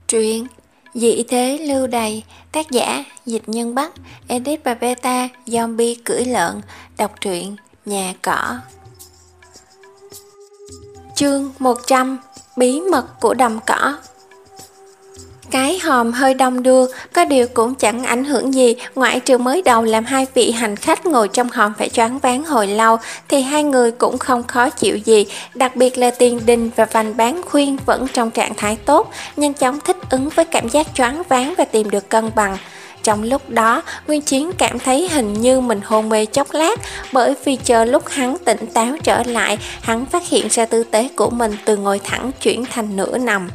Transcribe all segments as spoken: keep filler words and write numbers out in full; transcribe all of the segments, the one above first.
Truyện Dị thế lưu đày, tác giả Dịch Nhân Bắc, edit và beta Zombie cưỡi lợn, đọc truyện Nhà Cỏ. Chương một trăm. Bí mật của đầm cỏ. Cái hòm hơi đông đưa, có điều cũng chẳng ảnh hưởng gì, ngoại trừ mới đầu làm hai vị hành khách ngồi trong hòm phải choáng váng hồi lâu, thì hai người cũng không khó chịu gì, đặc biệt là Tiền Đình và Vành Bán Khuyên vẫn trong trạng thái tốt, nhanh chóng thích ứng với cảm giác choáng váng và tìm được cân bằng. Trong lúc đó, Nguyên Chiến cảm thấy hình như mình hôn mê chốc lát, bởi vì chờ lúc hắn tỉnh táo trở lại, hắn phát hiện ra tư thế của mình từ ngồi thẳng chuyển thành nửa nằm.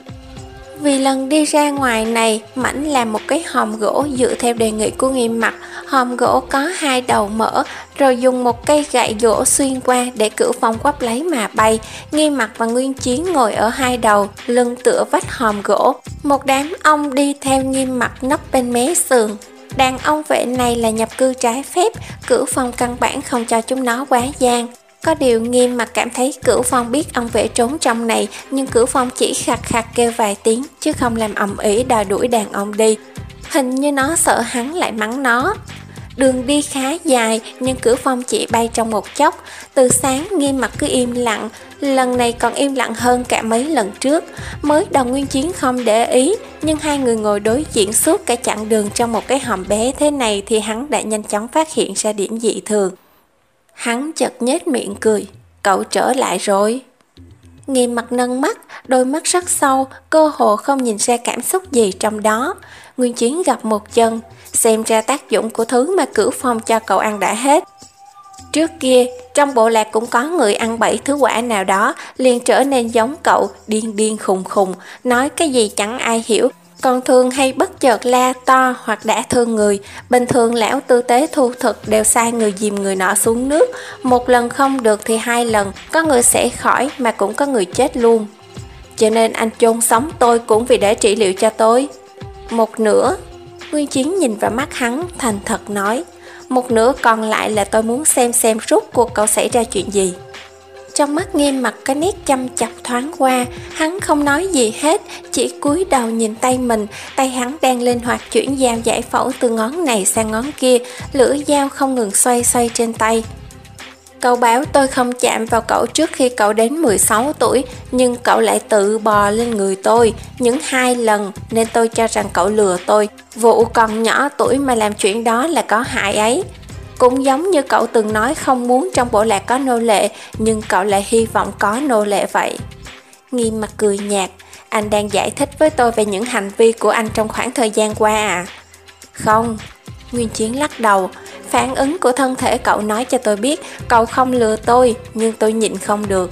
Vì lần đi ra ngoài này, Mãnh làm một cái hòm gỗ dựa theo đề nghị của Nghiêm Mặc. Hòm gỗ có hai đầu mở, rồi dùng một cây gậy gỗ xuyên qua để Cửu Phong quắp lấy mà bay. Nghiêm Mặc và Nguyên Chiến ngồi ở hai đầu, lưng tựa vách hòm gỗ. Một đám ong đi theo Nghiêm Mặc nấp bên mé sườn. Đàn ong vệ này là nhập cư trái phép, Cửu Phong căn bản không cho chúng nó quá gian. Có điều Nghiêm Mặc cảm thấy Cửu Phong biết ong vệ trốn trong này, nhưng Cửu Phong chỉ khạc khạc kêu vài tiếng chứ không làm ầm ĩ đòi đuổi đàn ong đi. Hình như nó sợ hắn lại mắng nó. Đường đi khá dài nhưng Cửu Phong chỉ bay trong một chốc. Từ sáng Nghiêm Mặc cứ im lặng, lần này còn im lặng hơn cả mấy lần trước. Mới đầu Nguyên Chiến không để ý, nhưng hai người ngồi đối diện suốt cả chặng đường trong một cái hòm bé thế này thì hắn đã nhanh chóng phát hiện ra điểm dị thường. Hắn chợt nhếch miệng cười. Cậu trở lại rồi. Nghiêm Mặc nâng mắt, đôi mắt rất sâu, cơ hồ không nhìn ra cảm xúc gì trong đó. Nguyên Chiến gặp một chân, xem ra tác dụng của thứ mà Cửu Phong cho cậu ăn đã hết. Trước kia, trong bộ lạc cũng có người ăn bảy thứ quả nào đó, liền trở nên giống cậu, điên điên khùng khùng, nói cái gì chẳng ai hiểu. Còn thường hay bất chợt la to hoặc đã thương người. Bình thường lão tư tế thu thực đều sai người dìm người nọ xuống nước. Một lần không được thì hai lần, có người sẽ khỏi mà cũng có người chết luôn. Cho nên anh chôn sống tôi cũng vì để trị liệu cho tôi. Một nửa, Nguyên Chiến nhìn vào mắt hắn, thành thật nói. Một nửa còn lại là tôi muốn xem xem rốt cuộc cậu xảy ra chuyện gì. Trong mắt Nghiêm Mặc cái nét chăm chọc thoáng qua, hắn không nói gì hết, chỉ cúi đầu nhìn tay mình, tay hắn đang linh hoạt chuyển dao giải phẫu từ ngón này sang ngón kia, lưỡi dao không ngừng xoay xoay trên tay. Cậu bảo tôi không chạm vào cậu trước khi cậu đến mười sáu tuổi, nhưng cậu lại tự bò lên người tôi, những hai lần, nên tôi cho rằng cậu lừa tôi. Vụ còn nhỏ tuổi mà làm chuyện đó là có hại ấy. Cũng giống như cậu từng nói không muốn trong bộ lạc có nô lệ, nhưng cậu lại hy vọng có nô lệ vậy. Nghiêm Mặc cười nhạt. Anh đang giải thích với tôi về những hành vi của anh trong khoảng thời gian qua à? Không. Nguyên Chiến lắc đầu. Phản ứng của thân thể cậu nói cho tôi biết cậu không lừa tôi, nhưng tôi nhịn không được.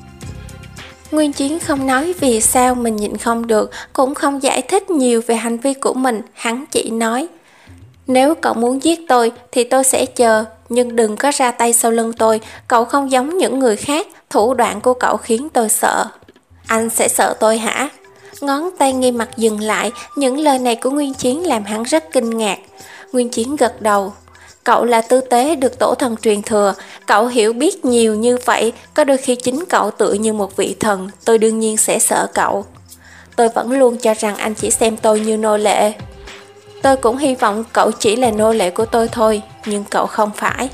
Nguyên Chiến không nói vì sao mình nhịn không được, cũng không giải thích nhiều về hành vi của mình, hắn chỉ nói. Nếu cậu muốn giết tôi thì tôi sẽ chờ, nhưng đừng có ra tay sau lưng tôi, cậu không giống những người khác, thủ đoạn của cậu khiến tôi sợ. Anh sẽ sợ tôi hả? Ngón tay Nghiêm Mặc dừng lại, những lời này của Nguyên Chiến làm hắn rất kinh ngạc. Nguyên Chiến gật đầu. Cậu là tư tế được tổ thần truyền thừa, cậu hiểu biết nhiều như vậy, có đôi khi chính cậu tựa như một vị thần, tôi đương nhiên sẽ sợ cậu. Tôi vẫn luôn cho rằng anh chỉ xem tôi như nô lệ. Tôi cũng hy vọng cậu chỉ là nô lệ của tôi thôi, nhưng cậu không phải.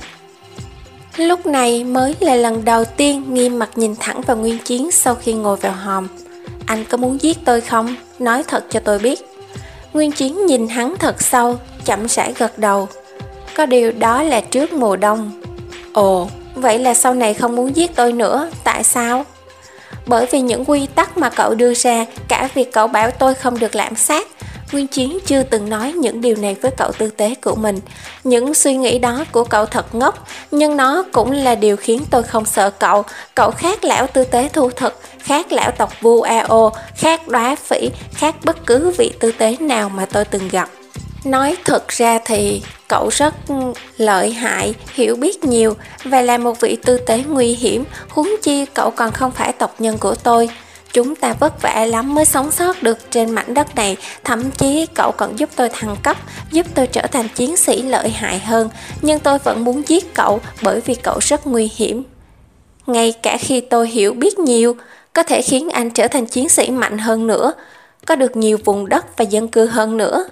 Lúc này mới là lần đầu tiên Nghiêm Mặc nhìn thẳng vào Nguyên Chiến sau khi ngồi vào hòm. Anh có muốn giết tôi không? Nói thật cho tôi biết. Nguyên Chiến nhìn hắn thật sâu, chậm rãi gật đầu. Có điều đó là trước mùa đông. Ồ, vậy là sau này không muốn giết tôi nữa, tại sao? Bởi vì những quy tắc mà cậu đưa ra, cả việc cậu bảo tôi không được lạm sát. Nguyên Chiến chưa từng nói những điều này với cậu tư tế của mình. Những suy nghĩ đó của cậu thật ngốc, nhưng nó cũng là điều khiến tôi không sợ cậu. Cậu khác lão tư tế thu thực, khác lão tộc Vu Ao, khác Đóa Phỉ, khác bất cứ vị tư tế nào mà tôi từng gặp. Nói thật ra thì cậu rất lợi hại, hiểu biết nhiều và là một vị tư tế nguy hiểm, huống chi cậu còn không phải tộc nhân của tôi. Chúng ta vất vả lắm mới sống sót được trên mảnh đất này, thậm chí cậu còn giúp tôi thăng cấp, giúp tôi trở thành chiến sĩ lợi hại hơn, nhưng tôi vẫn muốn giết cậu bởi vì cậu rất nguy hiểm. Ngay cả khi tôi hiểu biết nhiều, có thể khiến anh trở thành chiến sĩ mạnh hơn nữa, có được nhiều vùng đất và dân cư hơn nữa.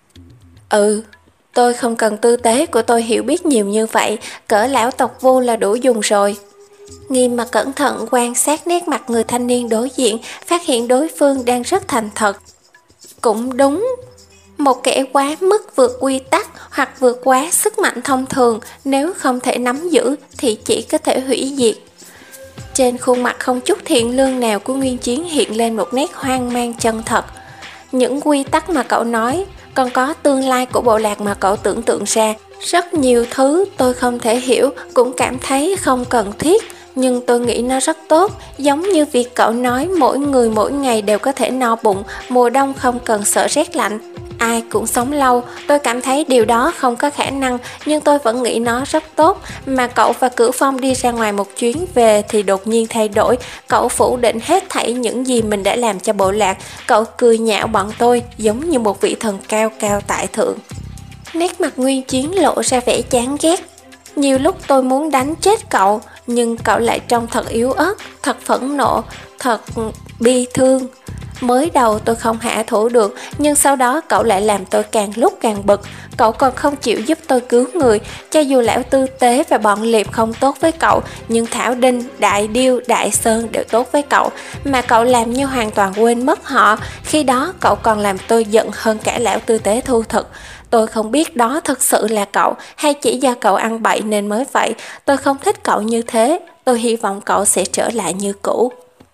Ừ, tôi không cần tư tế của tôi hiểu biết nhiều như vậy, cỡ lão tộc Vu là đủ dùng rồi. Nghiêm mà cẩn thận quan sát nét mặt người thanh niên đối diện, phát hiện đối phương đang rất thành thật. Cũng đúng, một kẻ quá mức vượt quy tắc hoặc vượt quá sức mạnh thông thường, nếu không thể nắm giữ thì chỉ có thể hủy diệt. Trên khuôn mặt không chút thiện lương nào của Nguyên Chiến hiện lên một nét hoang mang chân thật. Những quy tắc mà cậu nói, còn có tương lai của bộ lạc mà cậu tưởng tượng ra, rất nhiều thứ tôi không thể hiểu, cũng cảm thấy không cần thiết, nhưng tôi nghĩ nó rất tốt, giống như việc cậu nói mỗi người mỗi ngày đều có thể no bụng, mùa đông không cần sợ rét lạnh. Ai cũng sống lâu, tôi cảm thấy điều đó không có khả năng, nhưng tôi vẫn nghĩ nó rất tốt. Mà cậu và Cửu Phong đi ra ngoài một chuyến về thì đột nhiên thay đổi, cậu phủ định hết thảy những gì mình đã làm cho bộ lạc, cậu cười nhạo bọn tôi giống như một vị thần cao cao tại thượng. Nét mặt Nguyên Chiến lộ ra vẻ chán ghét. Nhiều lúc tôi muốn đánh chết cậu, nhưng cậu lại trông thật yếu ớt, thật phẫn nộ, thật bi thương. Mới đầu tôi không hạ thủ được, nhưng sau đó cậu lại làm tôi càng lúc càng bực. Cậu còn không chịu giúp tôi cứu người. Cho dù lão Tư Tế và bọn Liệp không tốt với cậu, nhưng Thảo Đinh, Đại Điêu, Đại Sơn đều tốt với cậu. Mà cậu làm như hoàn toàn quên mất họ. Khi đó cậu còn làm tôi giận hơn cả lão Tư Tế Thu Thực. Tôi không biết đó thực sự là cậu, hay chỉ do cậu ăn bậy nên mới vậy. Tôi không thích cậu như thế. Tôi hy vọng cậu sẽ trở lại như cũ.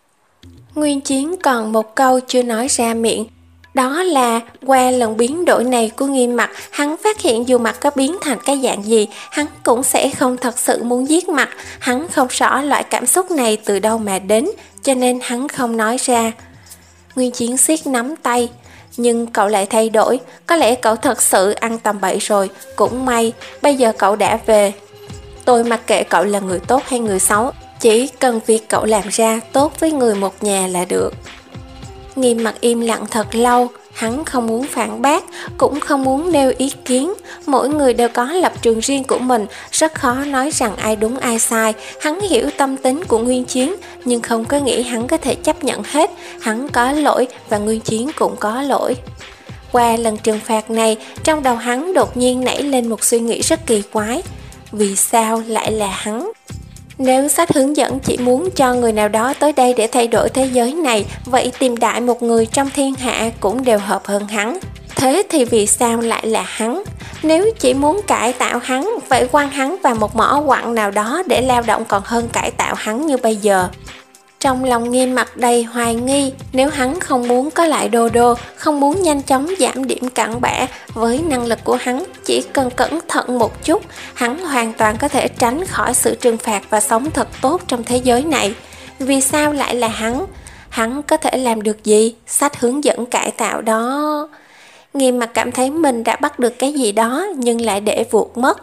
Nguyên Chiến còn một câu chưa nói ra miệng. Đó là qua lần biến đổi này của Nghiêm Mặc, hắn phát hiện dù Mặc có biến thành cái dạng gì, hắn cũng sẽ không thật sự muốn giết Mặc. Hắn không rõ loại cảm xúc này từ đâu mà đến, cho nên hắn không nói ra. Nguyên Chiến siết nắm tay. Nhưng cậu lại thay đổi, có lẽ cậu thật sự ăn tầm bậy rồi. Cũng may, bây giờ cậu đã về. Tôi mặc kệ cậu là người tốt hay người xấu, chỉ cần việc cậu làm ra tốt với người một nhà là được. Nghiêm Mặc im lặng thật lâu, hắn không muốn phản bác, cũng không muốn nêu ý kiến. Mỗi người đều có lập trường riêng của mình, rất khó nói rằng ai đúng ai sai. Hắn hiểu tâm tính của Nguyên Chiến, nhưng không có nghĩ hắn có thể chấp nhận hết. Hắn có lỗi và Nguyên Chiến cũng có lỗi. Qua lần trừng phạt này, trong đầu hắn đột nhiên nảy lên một suy nghĩ rất kỳ quái. Vì sao lại là hắn? Nếu sách hướng dẫn chỉ muốn cho người nào đó tới đây để thay đổi thế giới này, vậy tìm đại một người trong thiên hạ cũng đều hợp hơn hắn. Thế thì vì sao lại là hắn? Nếu chỉ muốn cải tạo hắn, vậy quăng hắn vào một mỏ quặng nào đó để lao động còn hơn cải tạo hắn như bây giờ. Trong lòng Nghiêm Mặc đầy hoài nghi, nếu hắn không muốn có lại Đô Đô, không muốn nhanh chóng giảm điểm cặn bã, với năng lực của hắn, chỉ cần cẩn thận một chút, hắn hoàn toàn có thể tránh khỏi sự trừng phạt và sống thật tốt trong thế giới này. Vì sao lại là hắn? Hắn có thể làm được gì? Sách hướng dẫn cải tạo đó. Nghiêm Mặc cảm thấy mình đã bắt được cái gì đó, nhưng lại để vụt mất.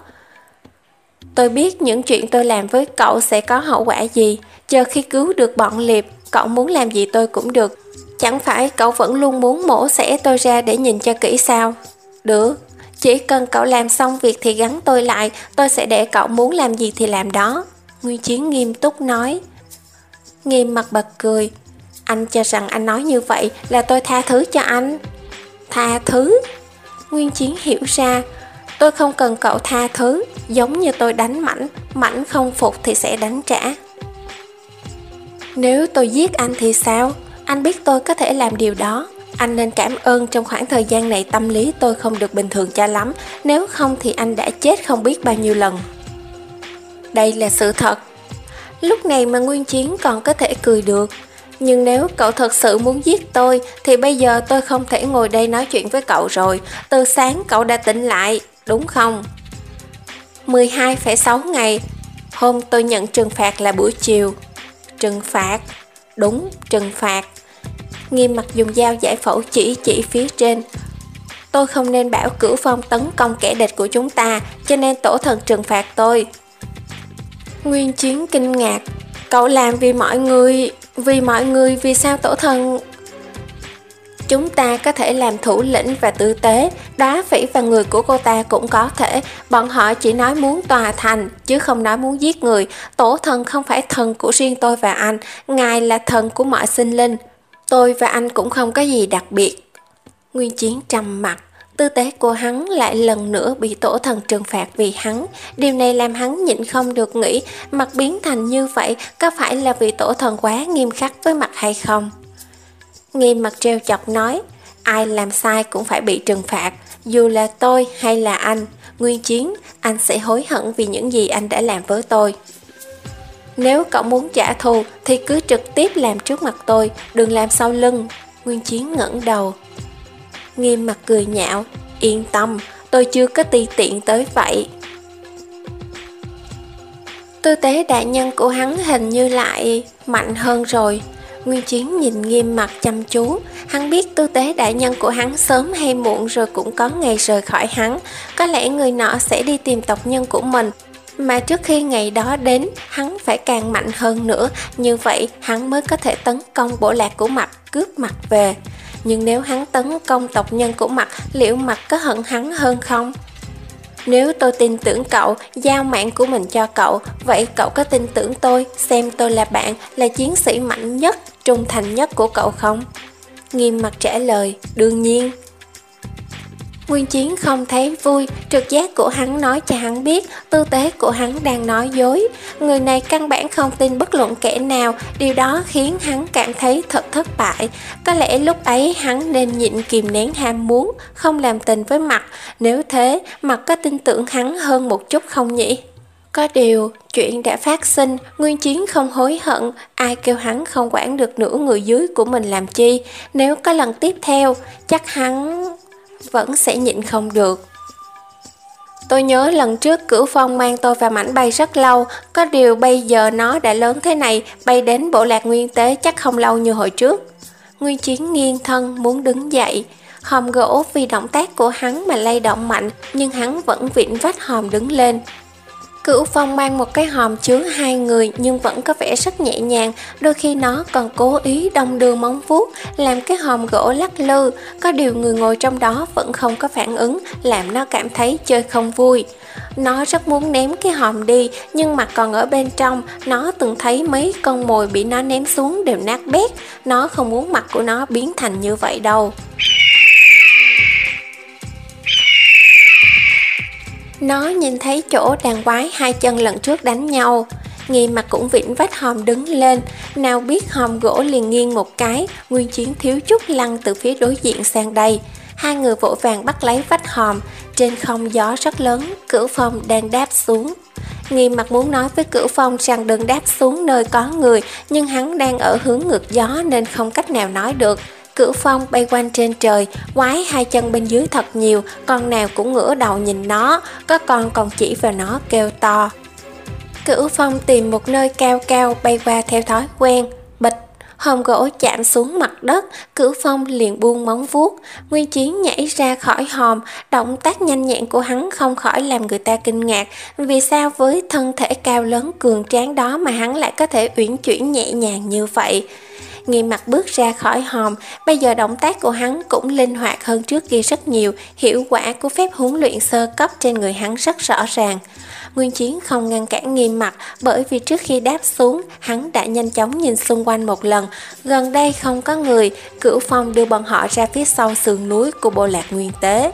Tôi biết những chuyện tôi làm với cậu sẽ có hậu quả gì. Chờ khi cứu được bọn Liệp, cậu muốn làm gì tôi cũng được. Chẳng phải cậu vẫn luôn muốn mổ xẻ tôi ra để nhìn cho kỹ sao? Được, chỉ cần cậu làm xong việc thì gắn tôi lại, tôi sẽ để cậu muốn làm gì thì làm đó. Nguyên Chiến nghiêm túc nói. Nghiêm Mặc bật cười. Anh cho rằng anh nói như vậy là tôi tha thứ cho anh. Tha thứ? Nguyên Chiến hiểu ra. Tôi không cần cậu tha thứ, giống như tôi đánh Mãnh, Mãnh không phục thì sẽ đánh trả. Nếu tôi giết anh thì sao? Anh biết tôi có thể làm điều đó. Anh nên cảm ơn trong khoảng thời gian này tâm lý tôi không được bình thường cho lắm, nếu không thì anh đã chết không biết bao nhiêu lần. Đây là sự thật. Lúc này mà Nguyên Chiến còn có thể cười được. Nhưng nếu cậu thật sự muốn giết tôi thì bây giờ tôi không thể ngồi đây nói chuyện với cậu rồi. Từ sáng cậu đã tỉnh lại, đúng không? mười hai phẩy sáu ngày. Hôm tôi nhận trừng phạt là buổi chiều. Trừng phạt? Đúng, trừng phạt. Nghiêm Mặc dùng dao giải phẫu chỉ chỉ phía trên. Tôi không nên bảo Cửu Phong tấn công kẻ địch của chúng ta, cho nên tổ thần trừng phạt tôi. Nguyên Chiến kinh ngạc. Cậu làm vì mọi người... Vì mọi người vì sao tổ thần... Chúng ta có thể làm thủ lĩnh và tư tế, Đá Phỉ và người của cô ta cũng có thể. Bọn họ chỉ nói muốn tòa thành, chứ không nói muốn giết người. Tổ thần không phải thần của riêng tôi và anh, ngài là thần của mọi sinh linh. Tôi và anh cũng không có gì đặc biệt. Nguyên Chiến trầm mặt, tư tế của hắn lại lần nữa bị tổ thần trừng phạt vì hắn. Điều này làm hắn nhịn không được nghĩ, mặt biến thành như vậy có phải là vì tổ thần quá nghiêm khắc với mặt hay không? Nghiêm mặt trêu chọc nói, ai làm sai cũng phải bị trừng phạt, dù là tôi hay là anh. Nguyên Chiến, anh sẽ hối hận vì những gì anh đã làm với tôi. Nếu cậu muốn trả thù thì cứ trực tiếp làm trước mặt tôi, đừng làm sau lưng. Nguyên Chiến ngẩng đầu. Nghiêm mặt cười nhạo, yên tâm, tôi chưa có ti tiện tới vậy. Tư tế đại nhân của hắn hình như lại mạnh hơn rồi. Nguyên Chiến nhìn Nghiêm mặt chăm chú, hắn biết tư tế đại nhân của hắn sớm hay muộn rồi cũng có ngày rời khỏi hắn. Có lẽ người nọ sẽ đi tìm tộc nhân của mình, mà trước khi ngày đó đến, hắn phải càng mạnh hơn nữa, như vậy hắn mới có thể tấn công bộ lạc của Mặt, cướp Mặt về. Nhưng nếu hắn tấn công tộc nhân của Mặt, liệu Mặt có hận hắn hơn không? Nếu tôi tin tưởng cậu, giao mạng của mình cho cậu, vậy cậu có tin tưởng tôi, xem tôi là bạn, là chiến sĩ mạnh nhất, trung thành nhất của cậu không? Nghiêm mặt trả lời, đương nhiên. Nguyên Chiến không thấy vui, trực giác của hắn nói cho hắn biết tư tế của hắn đang nói dối. Người này căn bản không tin bất luận kẻ nào, điều đó khiến hắn cảm thấy thật thất bại. Có lẽ lúc ấy hắn nên nhịn kìm nén ham muốn, không làm tình với Mặt. Nếu thế, Mặt có tin tưởng hắn hơn một chút không nhỉ? Có điều, chuyện đã phát sinh, Nguyên Chiến không hối hận, ai kêu hắn không quản được nửa người dưới của mình làm chi. Nếu có lần tiếp theo, chắc hắn vẫn sẽ nhịn không được. Tôi nhớ lần trước Cửu Phong mang tôi và Mảnh bay rất lâu, có điều bây giờ nó đã lớn thế này, bay đến bộ lạc Nguyên Tế chắc không lâu như hồi trước. Nguyên Chiến nghiêng thân muốn đứng dậy, hòm gỗ vì động tác của hắn mà lay động mạnh, nhưng hắn vẫn vịn vách hòm đứng lên. Cửu Phong mang một cái hòm chứa hai người nhưng vẫn có vẻ rất nhẹ nhàng, đôi khi nó còn cố ý đong đưa móng vuốt, làm cái hòm gỗ lắc lư, có điều người ngồi trong đó vẫn không có phản ứng, làm nó cảm thấy chơi không vui. Nó rất muốn ném cái hòm đi, nhưng Mặt còn ở bên trong, nó từng thấy mấy con mồi bị nó ném xuống đều nát bét, nó không muốn mặt của nó biến thành như vậy đâu. Nó nhìn thấy chỗ đàn quái hai chân lần trước đánh nhau. Nghi Mặt cũng vịn vách hòm đứng lên, nào biết hòm gỗ liền nghiêng một cái, Nguyên Chiến thiếu chút lăn từ phía đối diện sang đây. Hai người vội vàng bắt lấy vách hòm, trên không gió rất lớn, Cửu Phong đang đáp xuống. Nghi Mặt muốn nói với Cửu Phong rằng đừng đáp xuống nơi có người, nhưng hắn đang ở hướng ngược gió nên không cách nào nói được. Cửu Phong bay quanh trên trời, quái hai chân bên dưới thật nhiều, con nào cũng ngửa đầu nhìn nó, có con còn chỉ vào nó kêu to. Cửu Phong tìm một nơi cao cao bay qua theo thói quen, bịch, hòm gỗ chạm xuống mặt đất, Cửu Phong liền buông móng vuốt. Nguyên Chiến nhảy ra khỏi hòm, động tác nhanh nhẹn của hắn không khỏi làm người ta kinh ngạc, vì sao với thân thể cao lớn cường tráng đó mà hắn lại có thể uyển chuyển nhẹ nhàng như vậy. Nghi Mặt bước ra khỏi hòm, bây giờ động tác của hắn cũng linh hoạt hơn trước kia rất nhiều, hiệu quả của phép huấn luyện sơ cấp trên người hắn rất rõ ràng. Nguyên Chiến không ngăn cản Nghi Mặt, bởi vì trước khi đáp xuống, hắn đã nhanh chóng nhìn xung quanh một lần, gần đây không có người, Cửu Phong đưa bọn họ ra phía sau sườn núi của bộ lạc Nguyên Tế.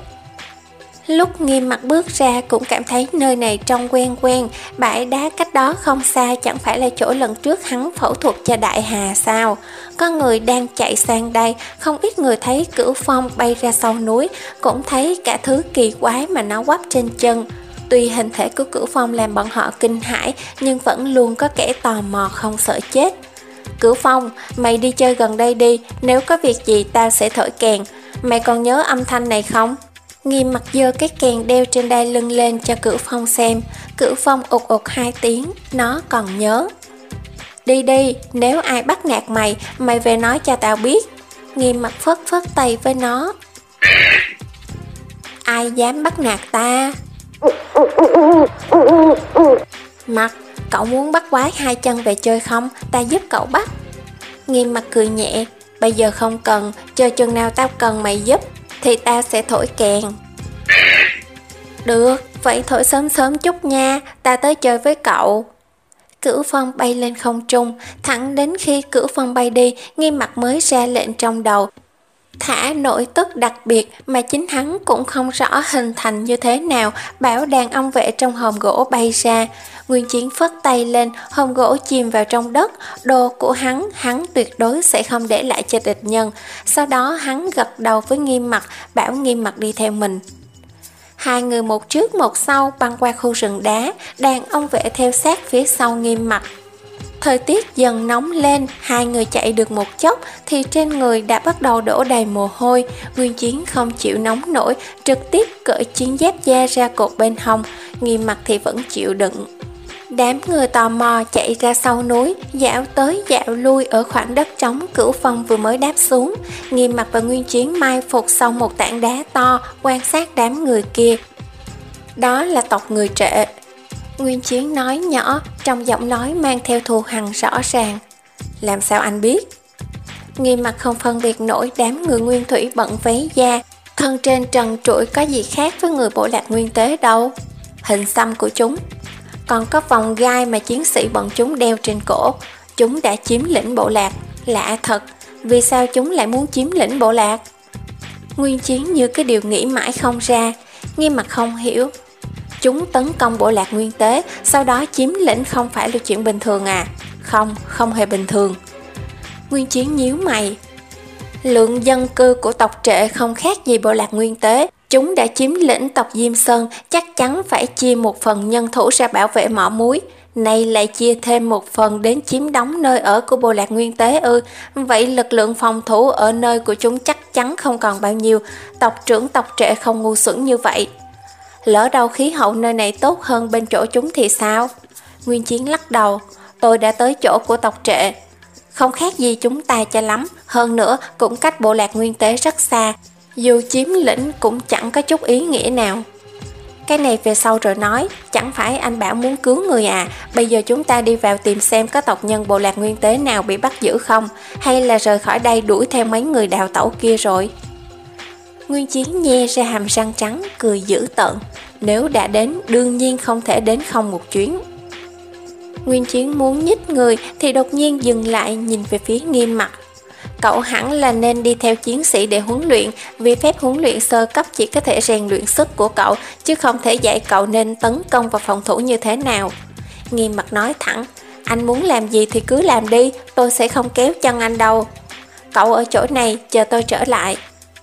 Lúc Nghi Mặt bước ra cũng cảm thấy nơi này trông quen quen, bãi đá cách đó không xa chẳng phải là chỗ lần trước hắn phẫu thuật cho Đại Hà sao? Có người đang chạy sang đây, không ít người thấy Cửu Phong bay ra sau núi, cũng thấy cả thứ kỳ quái mà nó quắp trên chân. Tuy hình thể của Cửu Phong làm bọn họ kinh hãi, nhưng vẫn luôn có kẻ tò mò không sợ chết. Cửu Phong, mày đi chơi gần đây đi, nếu có việc gì tao sẽ thổi kèn, mày còn nhớ âm thanh này không? Nghi Mặt giơ cái kèn đeo trên đai lưng lên cho Cửu Phong xem. Cửu Phong ụt ụt hai tiếng, nó còn nhớ. Đi đi, nếu ai bắt nạt mày, mày về nói cho tao biết. Nghi Mặt phất phất tay với nó. Ai dám bắt nạt ta? Mặt, cậu muốn bắt quái hai chân về chơi không? Ta giúp cậu bắt. Nghi Mặt cười nhẹ. Bây giờ không cần, chờ chừng nào tao cần mày giúp thì ta sẽ thổi kèn. Được, vậy thổi sớm sớm chút nha, ta tới chơi với cậu. Cửu Phong bay lên không trung, thẳng đến khi Cửu Phong bay đi, Nghiêm Mặc mới ra lệnh trong đầu. Thả nổi tức đặc biệt mà chính hắn cũng không rõ hình thành như thế nào, bảo đàn ông vệ trong hòm gỗ bay ra. Nguyên Chiến phất tay lên, hòm gỗ chìm vào trong đất, đồ của hắn, hắn tuyệt đối sẽ không để lại cho địch nhân. Sau đó hắn gật đầu với Nghiêm Mặc, bảo Nghiêm Mặc đi theo mình. Hai người một trước một sau băng qua khu rừng đá, đàn ông vệ theo sát phía sau Nghiêm Mặc. Thời tiết dần nóng lên, hai người chạy được một chốc thì trên người đã bắt đầu đổ đầy mồ hôi. Nguyên Chiến không chịu nóng nổi, trực tiếp cởi chiến giáp da ra cột bên hông, Nghiêm Mặc thì vẫn chịu đựng. Đám người tò mò chạy ra sau núi, dạo tới dạo lui ở khoảng đất trống Cửu Phong vừa mới đáp xuống. Nghiêm Mặc và Nguyên Chiến mai phục sau một tảng đá to, quan sát đám người kia. Đó là tộc người Trệ. Nguyên Chiến nói nhỏ, trong giọng nói mang theo thù hằn rõ ràng. Làm sao anh biết? Nghiêm Mặc không phân biệt nổi đám người nguyên thủy bận váy da, thân trên trần trụi có gì khác với người bộ lạc nguyên tế đâu. Hình xăm của chúng, còn có vòng gai mà chiến sĩ bọn chúng đeo trên cổ. Chúng đã chiếm lĩnh bộ lạc. Lạ thật, vì sao chúng lại muốn chiếm lĩnh bộ lạc? Nguyên Chiến như cái điều nghĩ mãi không ra. Nghiêm Mặc không hiểu. Chúng tấn công bộ lạc nguyên tế, sau đó chiếm lĩnh không phải là chuyện bình thường à? Không, không hề bình thường. Nguyên Chiến nhíu mày. Lượng dân cư của tộc Trệ không khác gì bộ lạc nguyên tế. Chúng đã chiếm lĩnh tộc Diêm Sơn, chắc chắn phải chia một phần nhân thủ ra bảo vệ mỏ muối. Nay lại chia thêm một phần đến chiếm đóng nơi ở của bộ lạc nguyên tế ư? Vậy lực lượng phòng thủ ở nơi của chúng chắc chắn không còn bao nhiêu. Tộc trưởng tộc Trệ không ngu xuẩn như vậy. Lỡ đâu khí hậu nơi này tốt hơn bên chỗ chúng thì sao? Nguyên Chiến lắc đầu. Tôi đã tới chỗ của tộc Trệ. Không khác gì chúng ta cho lắm. Hơn nữa cũng cách bộ lạc nguyên tế rất xa. Dù chiếm lĩnh cũng chẳng có chút ý nghĩa nào. Cái này về sau rồi nói. Chẳng phải anh bảo muốn cứu người à? Bây giờ chúng ta đi vào tìm xem có tộc nhân bộ lạc nguyên tế nào bị bắt giữ không? Hay là rời khỏi đây đuổi theo mấy người đào tẩu kia rồi? Nguyên Chiến nhe ra hàm răng trắng, cười dữ tợn. Nếu đã đến, đương nhiên không thể đến không một chuyến. Nguyên Chiến muốn nhích người thì đột nhiên dừng lại, nhìn về phía Nghiêm Mặc. Cậu hẳn là nên đi theo chiến sĩ để huấn luyện, vì phép huấn luyện sơ cấp chỉ có thể rèn luyện sức của cậu, chứ không thể dạy cậu nên tấn công và phòng thủ như thế nào. Nghiêm Mặc nói thẳng, anh muốn làm gì thì cứ làm đi, tôi sẽ không kéo chân anh đâu. Cậu ở chỗ này, chờ tôi trở lại.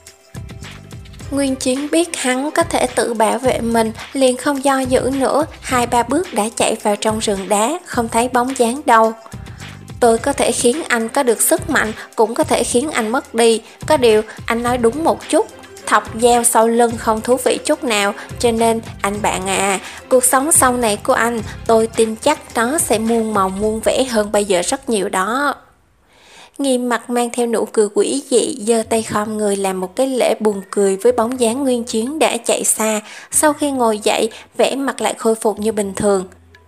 Nguyên Chiến biết hắn có thể tự bảo vệ mình, liền không do dự nữa, hai ba bước đã chạy vào trong rừng đá, không thấy bóng dáng đâu. Tôi có thể khiến anh có được sức mạnh, cũng có thể khiến anh mất đi. Có điều, anh nói đúng một chút. Thọc dao sau lưng không thú vị chút nào, cho nên, anh bạn à, cuộc sống sau này của anh, tôi tin chắc nó sẽ muôn màu muôn vẻ hơn bây giờ rất nhiều đó. Nghiêm Mặc mang theo nụ cười quỷ dị, giơ tay khom người làm một cái lễ buồn cười với bóng dáng Nguyên Chiến đã chạy xa. Sau khi ngồi dậy, vẻ mặt lại khôi phục như bình thường.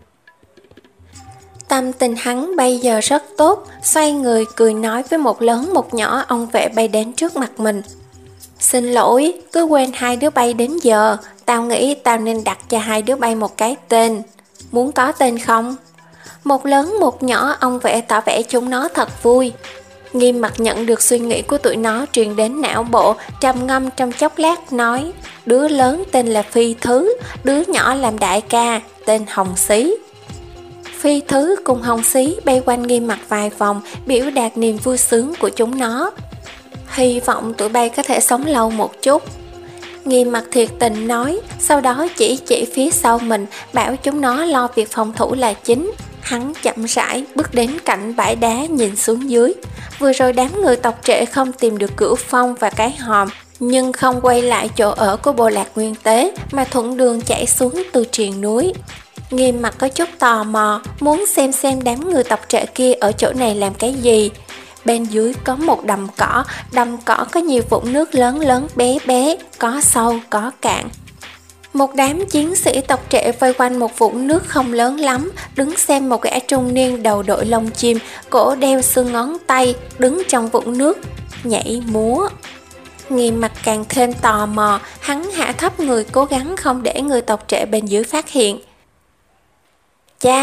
Tâm tình hắn bây giờ rất tốt, xoay người cười nói với một lớn một nhỏ ông vệ bay đến trước mặt mình. Xin lỗi, cứ quên hai đứa bay đến giờ, tao nghĩ tao nên đặt cho hai đứa bay một cái tên. Muốn có tên không? Một lớn một nhỏ ông vệ tỏ vẻ chúng nó thật vui. Nghiêm Mặc nhận được suy nghĩ của tụi nó truyền đến não bộ, trầm ngâm trong chốc lát nói, đứa lớn tên là Phi Thứ, đứa nhỏ làm đại ca, tên Hồng Xí. Phi Thứ cùng Hồng Xí bay quanh Nghiêm Mặc vài vòng, biểu đạt niềm vui sướng của chúng nó. Hy vọng tụi bay có thể sống lâu một chút. Nghiêm Mặc thiệt tình nói, sau đó chỉ chỉ phía sau mình, bảo chúng nó lo việc phòng thủ là chính. Hắn chậm rãi bước đến cạnh bãi đá nhìn xuống dưới. Vừa rồi đám người tộc Trệ không tìm được Cửu Phong và cái hòm, nhưng không quay lại chỗ ở của bộ lạc nguyên tế, mà thuận đường chạy xuống từ triền núi. Nghiêm Mặc có chút tò mò, muốn xem xem đám người tộc Trệ kia ở chỗ này làm cái gì. Bên dưới có một đầm cỏ, đầm cỏ có nhiều vũng nước lớn lớn bé bé, có sâu, có cạn. Một đám chiến sĩ tộc Trệ vây quanh một vũng nước không lớn lắm, đứng xem một gã trung niên đầu đội lông chim, cổ đeo xương ngón tay, đứng trong vũng nước, nhảy múa. Nghiêm Mặc càng thêm tò mò, hắn hạ thấp người cố gắng không để người tộc Trệ bên dưới phát hiện. Cha,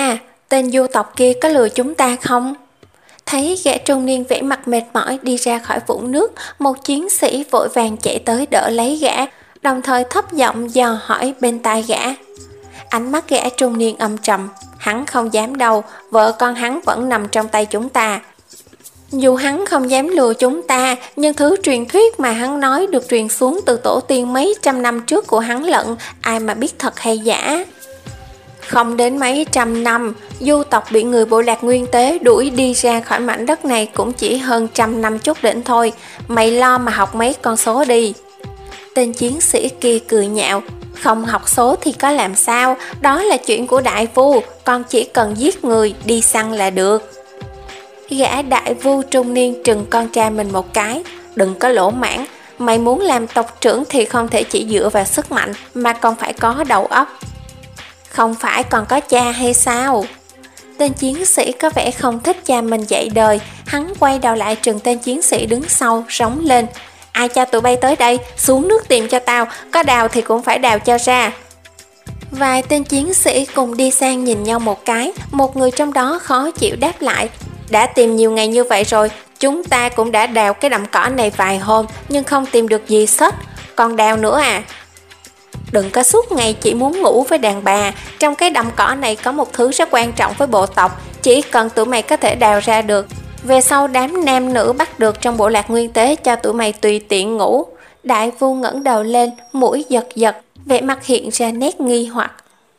Tên du tộc kia có lừa chúng ta không? Thấy gã trung niên vẻ mặt mệt mỏi đi ra khỏi vũng nước, một chiến sĩ vội vàng chạy tới đỡ lấy gã, đồng thời thấp giọng dò hỏi bên tai gã. Ánh mắt gã trung niên âm trầm, hắn không dám đâu, vợ con hắn vẫn nằm trong tay chúng ta. Dù hắn không dám lừa chúng ta, nhưng thứ truyền thuyết mà hắn nói được truyền xuống từ tổ tiên mấy trăm năm trước của hắn lận, ai mà biết thật hay giả. Không đến mấy trăm năm, du tộc bị người bộ lạc nguyên tế đuổi đi ra khỏi mảnh đất này cũng chỉ hơn trăm năm chút đỉnh thôi, mày lo mà học mấy con số đi. Tên chiến sĩ kia cười nhạo, không học số thì có làm sao, đó là chuyện của đại vu, con chỉ cần giết người, đi săn là được. Gã đại vu trung niên trừng con trai mình một cái, đừng có lỗ mãng, mày muốn làm tộc trưởng thì không thể chỉ dựa vào sức mạnh mà còn phải có đầu óc. Không phải còn có cha hay sao? Tên chiến sĩ có vẻ không thích cha mình dạy đời, hắn quay đầu lại trừng tên chiến sĩ đứng sau, rống lên. Ai cho tụi bay tới đây, xuống nước tìm cho tao, có đào thì cũng phải đào cho ra. Vài tên chiến sĩ cùng đi sang nhìn nhau một cái, một người trong đó khó chịu đáp lại. Đã tìm nhiều ngày như vậy rồi, chúng ta cũng đã đào cái đầm cỏ này vài hôm, nhưng không tìm được gì sất, còn đào nữa à? Đừng có suốt ngày chỉ muốn ngủ với đàn bà, trong cái đầm cỏ này có một thứ rất quan trọng với bộ tộc, chỉ cần tụi mày có thể đào ra được. Về sau đám nam nữ bắt được trong bộ lạc nguyên tế cho tụi mày tùy tiện ngủ. Đại vu ngẩng đầu lên, mũi giật giật, vẻ mặt hiện ra nét nghi hoặc.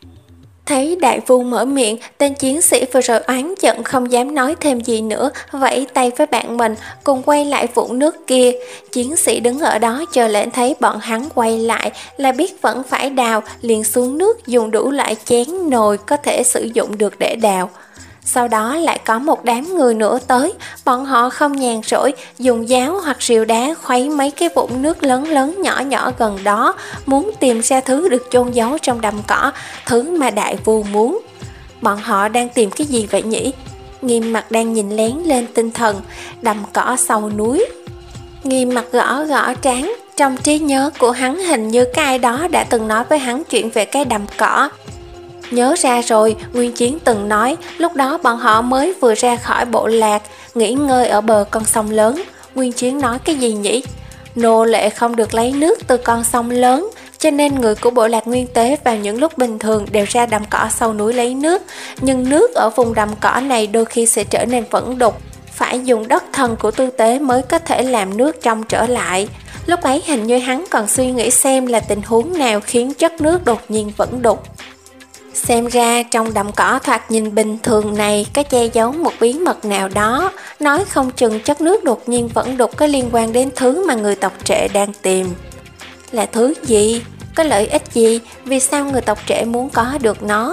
Thấy đại vu mở miệng, tên chiến sĩ vừa rồi oán giận không dám nói thêm gì nữa, vẫy tay với bạn mình, cùng quay lại vũng nước kia. Chiến sĩ đứng ở đó chờ lệnh thấy bọn hắn quay lại, là biết vẫn phải đào, liền xuống nước dùng đủ loại chén nồi có thể sử dụng được để đào. Sau đó lại có một đám người nữa tới, bọn họ không nhàn rỗi, dùng giáo hoặc rìu đá khuấy mấy cái vũng nước lớn lớn nhỏ nhỏ gần đó, muốn tìm ra thứ được chôn giấu trong đầm cỏ, thứ mà đại vu muốn. Bọn họ đang tìm cái gì vậy nhỉ? Nghiêm Mặt đang nhìn lén lên tinh thần, đầm cỏ sau núi. Nghiêm Mặt gõ gõ trán, trong trí nhớ của hắn hình như cái ai đó đã từng nói với hắn chuyện về cái đầm cỏ. Nhớ ra rồi, Nguyên Chiến từng nói, lúc đó bọn họ mới vừa ra khỏi bộ lạc, nghỉ ngơi ở bờ con sông lớn. Nguyên Chiến nói cái gì nhỉ? Nô lệ không được lấy nước từ con sông lớn, cho nên người của bộ lạc nguyên tế vào những lúc bình thường đều ra đầm cỏ sau núi lấy nước. Nhưng nước ở vùng đầm cỏ này đôi khi sẽ trở nên vẫn đục, phải dùng đất thần của tư tế mới có thể làm nước trong trở lại. Lúc ấy hình như hắn còn suy nghĩ xem là tình huống nào khiến chất nước đột nhiên vẫn đục. Xem ra trong đầm cỏ thoạt nhìn bình thường này có che giấu một bí mật nào đó, nói không chừng chất nước đột nhiên vẫn đục có liên quan đến thứ mà người tộc Trệ đang tìm. Là thứ gì? Có lợi ích gì? Vì sao người tộc Trệ muốn có được nó?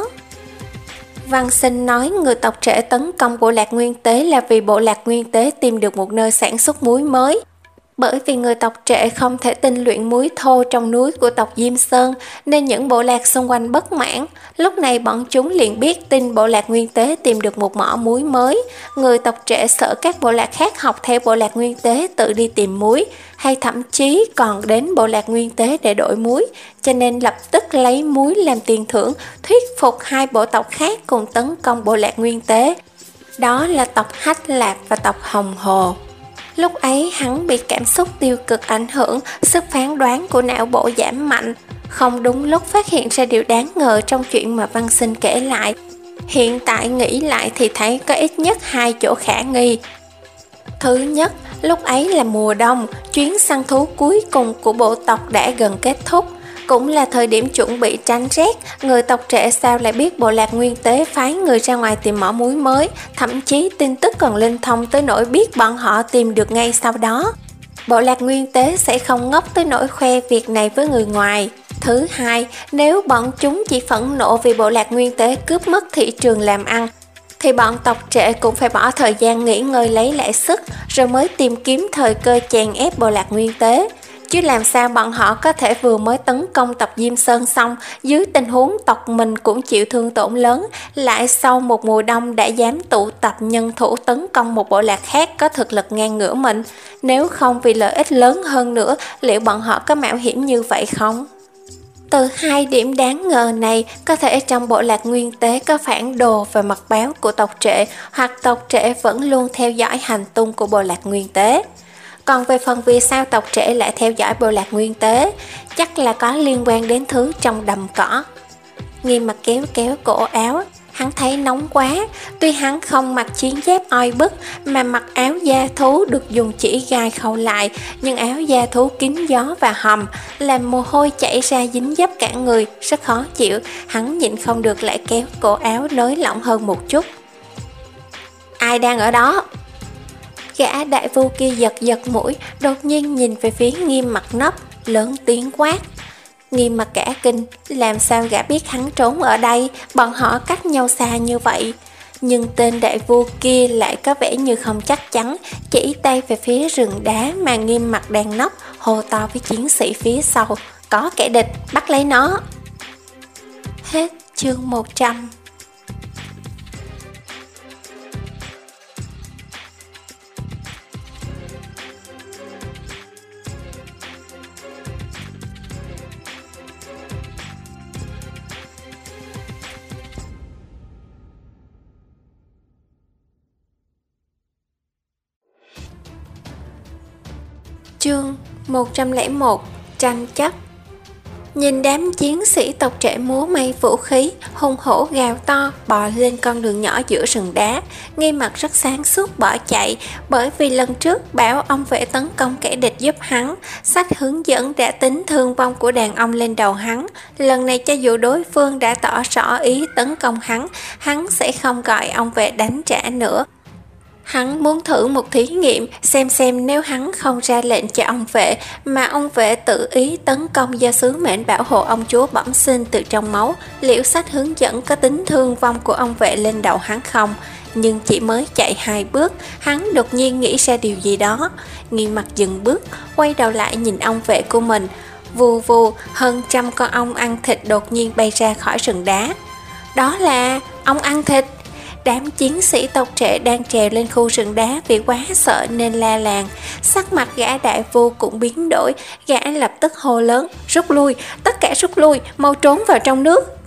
Văn Sinh nói người tộc Trệ tấn công bộ lạc nguyên tế là vì bộ lạc nguyên tế tìm được một nơi sản xuất muối mới. Bởi vì người tộc Trệ không thể tinh luyện muối thô trong núi của tộc Diêm Sơn, nên những bộ lạc xung quanh bất mãn. Lúc này bọn chúng liền biết tin bộ lạc nguyên tế tìm được một mỏ muối mới. Người tộc Trệ sợ các bộ lạc khác học theo bộ lạc nguyên tế tự đi tìm muối, hay thậm chí còn đến bộ lạc nguyên tế để đổi muối, cho nên lập tức lấy muối làm tiền thưởng, thuyết phục hai bộ tộc khác cùng tấn công bộ lạc nguyên tế. Đó là tộc Hách Lạp và tộc Hồng Hồ. Lúc ấy hắn bị cảm xúc tiêu cực ảnh hưởng, sức phán đoán của não bộ giảm mạnh, không đúng lúc phát hiện ra điều đáng ngờ trong chuyện mà Văn Sinh kể lại. Hiện tại nghĩ lại thì thấy có ít nhất hai chỗ khả nghi. Thứ nhất, lúc ấy là mùa đông, chuyến săn thú cuối cùng của bộ tộc đã gần kết thúc. Cũng là thời điểm chuẩn bị tránh rét, người tộc Trệ sao lại biết bộ lạc nguyên tế phái người ra ngoài tìm mỏ muối mới, thậm chí tin tức còn linh thông tới nỗi biết bọn họ tìm được ngay sau đó. Bộ lạc nguyên tế sẽ không ngốc tới nỗi khoe việc này với người ngoài. Thứ hai, nếu bọn chúng chỉ phẫn nộ vì bộ lạc nguyên tế cướp mất thị trường làm ăn, thì bọn tộc Trệ cũng phải bỏ thời gian nghỉ ngơi lấy lại sức, rồi mới tìm kiếm thời cơ chèn ép bộ lạc nguyên tế. Chứ làm sao bọn họ có thể vừa mới tấn công tộc Diêm Sơn xong, dưới tình huống tộc mình cũng chịu thương tổn lớn, lại sau một mùa đông đã dám tụ tập nhân thủ tấn công một bộ lạc khác có thực lực ngang ngửa mình. Nếu không vì lợi ích lớn hơn nữa, liệu bọn họ có mạo hiểm như vậy không? Từ hai điểm đáng ngờ này, có thể trong bộ lạc nguyên tế có phản đồ về mật báo của tộc Trệ, hoặc tộc Trệ vẫn luôn theo dõi hành tung của bộ lạc nguyên tế. Còn về phần vì sao tộc Trệ lại theo dõi bộ lạc nguyên tế, chắc là có liên quan đến thứ trong đầm cỏ. Nghiêm Mặt kéo kéo cổ áo, hắn thấy nóng quá. Tuy hắn không mặc chiến giáp oi bức mà mặc áo da thú được dùng chỉ gai khâu lại, nhưng áo da thú kín gió và hầm, làm mồ hôi chảy ra dính dấp cả người, rất khó chịu. Hắn nhịn không được lại kéo cổ áo nới lỏng hơn một chút. Ai đang ở đó? Gã đại vu kia giật giật mũi, đột nhiên nhìn về phía Nghiêm Mặt nấp, lớn tiếng quát. Nghiêm Mặt cả kinh, làm sao gã biết hắn trốn ở đây, bọn họ cách nhau xa như vậy. Nhưng tên đại vu kia lại có vẻ như không chắc chắn, chỉ tay về phía rừng đá mà Nghiêm Mặt đang nấp, hô to với chiến sĩ phía sau. Có kẻ địch, bắt lấy nó. Hết chương một trăm. Chương một trăm lẻ một. Tranh chấp. Nhìn đám chiến sĩ tộc Trệ múa may vũ khí, hung hổ gào to, bò lên con đường nhỏ giữa rừng đá. Nghiêm Mặt rất sáng suốt bỏ chạy, bởi vì lần trước bảo ông vệ tấn công kẻ địch giúp hắn, sách hướng dẫn đã tính thương vong của đàn ông lên đầu hắn. Lần này cho dù đối phương đã tỏ rõ ý tấn công hắn, hắn sẽ không gọi ông vệ đánh trả nữa. Hắn muốn thử một thí nghiệm, xem xem nếu hắn không ra lệnh cho ông vệ, mà ông vệ tự ý tấn công do sứ mệnh bảo hộ ông chúa bẩm sinh từ trong máu, liệu sách hướng dẫn có tính thương vong của ông vệ lên đầu hắn không? Nhưng chỉ mới chạy hai bước, hắn đột nhiên nghĩ ra điều gì đó. Nghiêm Mặt dừng bước, quay đầu lại nhìn ông vệ của mình. Vù vù, hơn trăm con ong ăn thịt đột nhiên bay ra khỏi rừng đá. Đó là ong ăn thịt. Đám chiến sĩ tộc Trệ đang trèo lên khu rừng đá vì quá sợ nên la làng. Sắc mặt gã đại vu cũng biến đổi, gã lập tức hô lớn, rút lui, tất cả rút lui, mau trốn vào trong nước.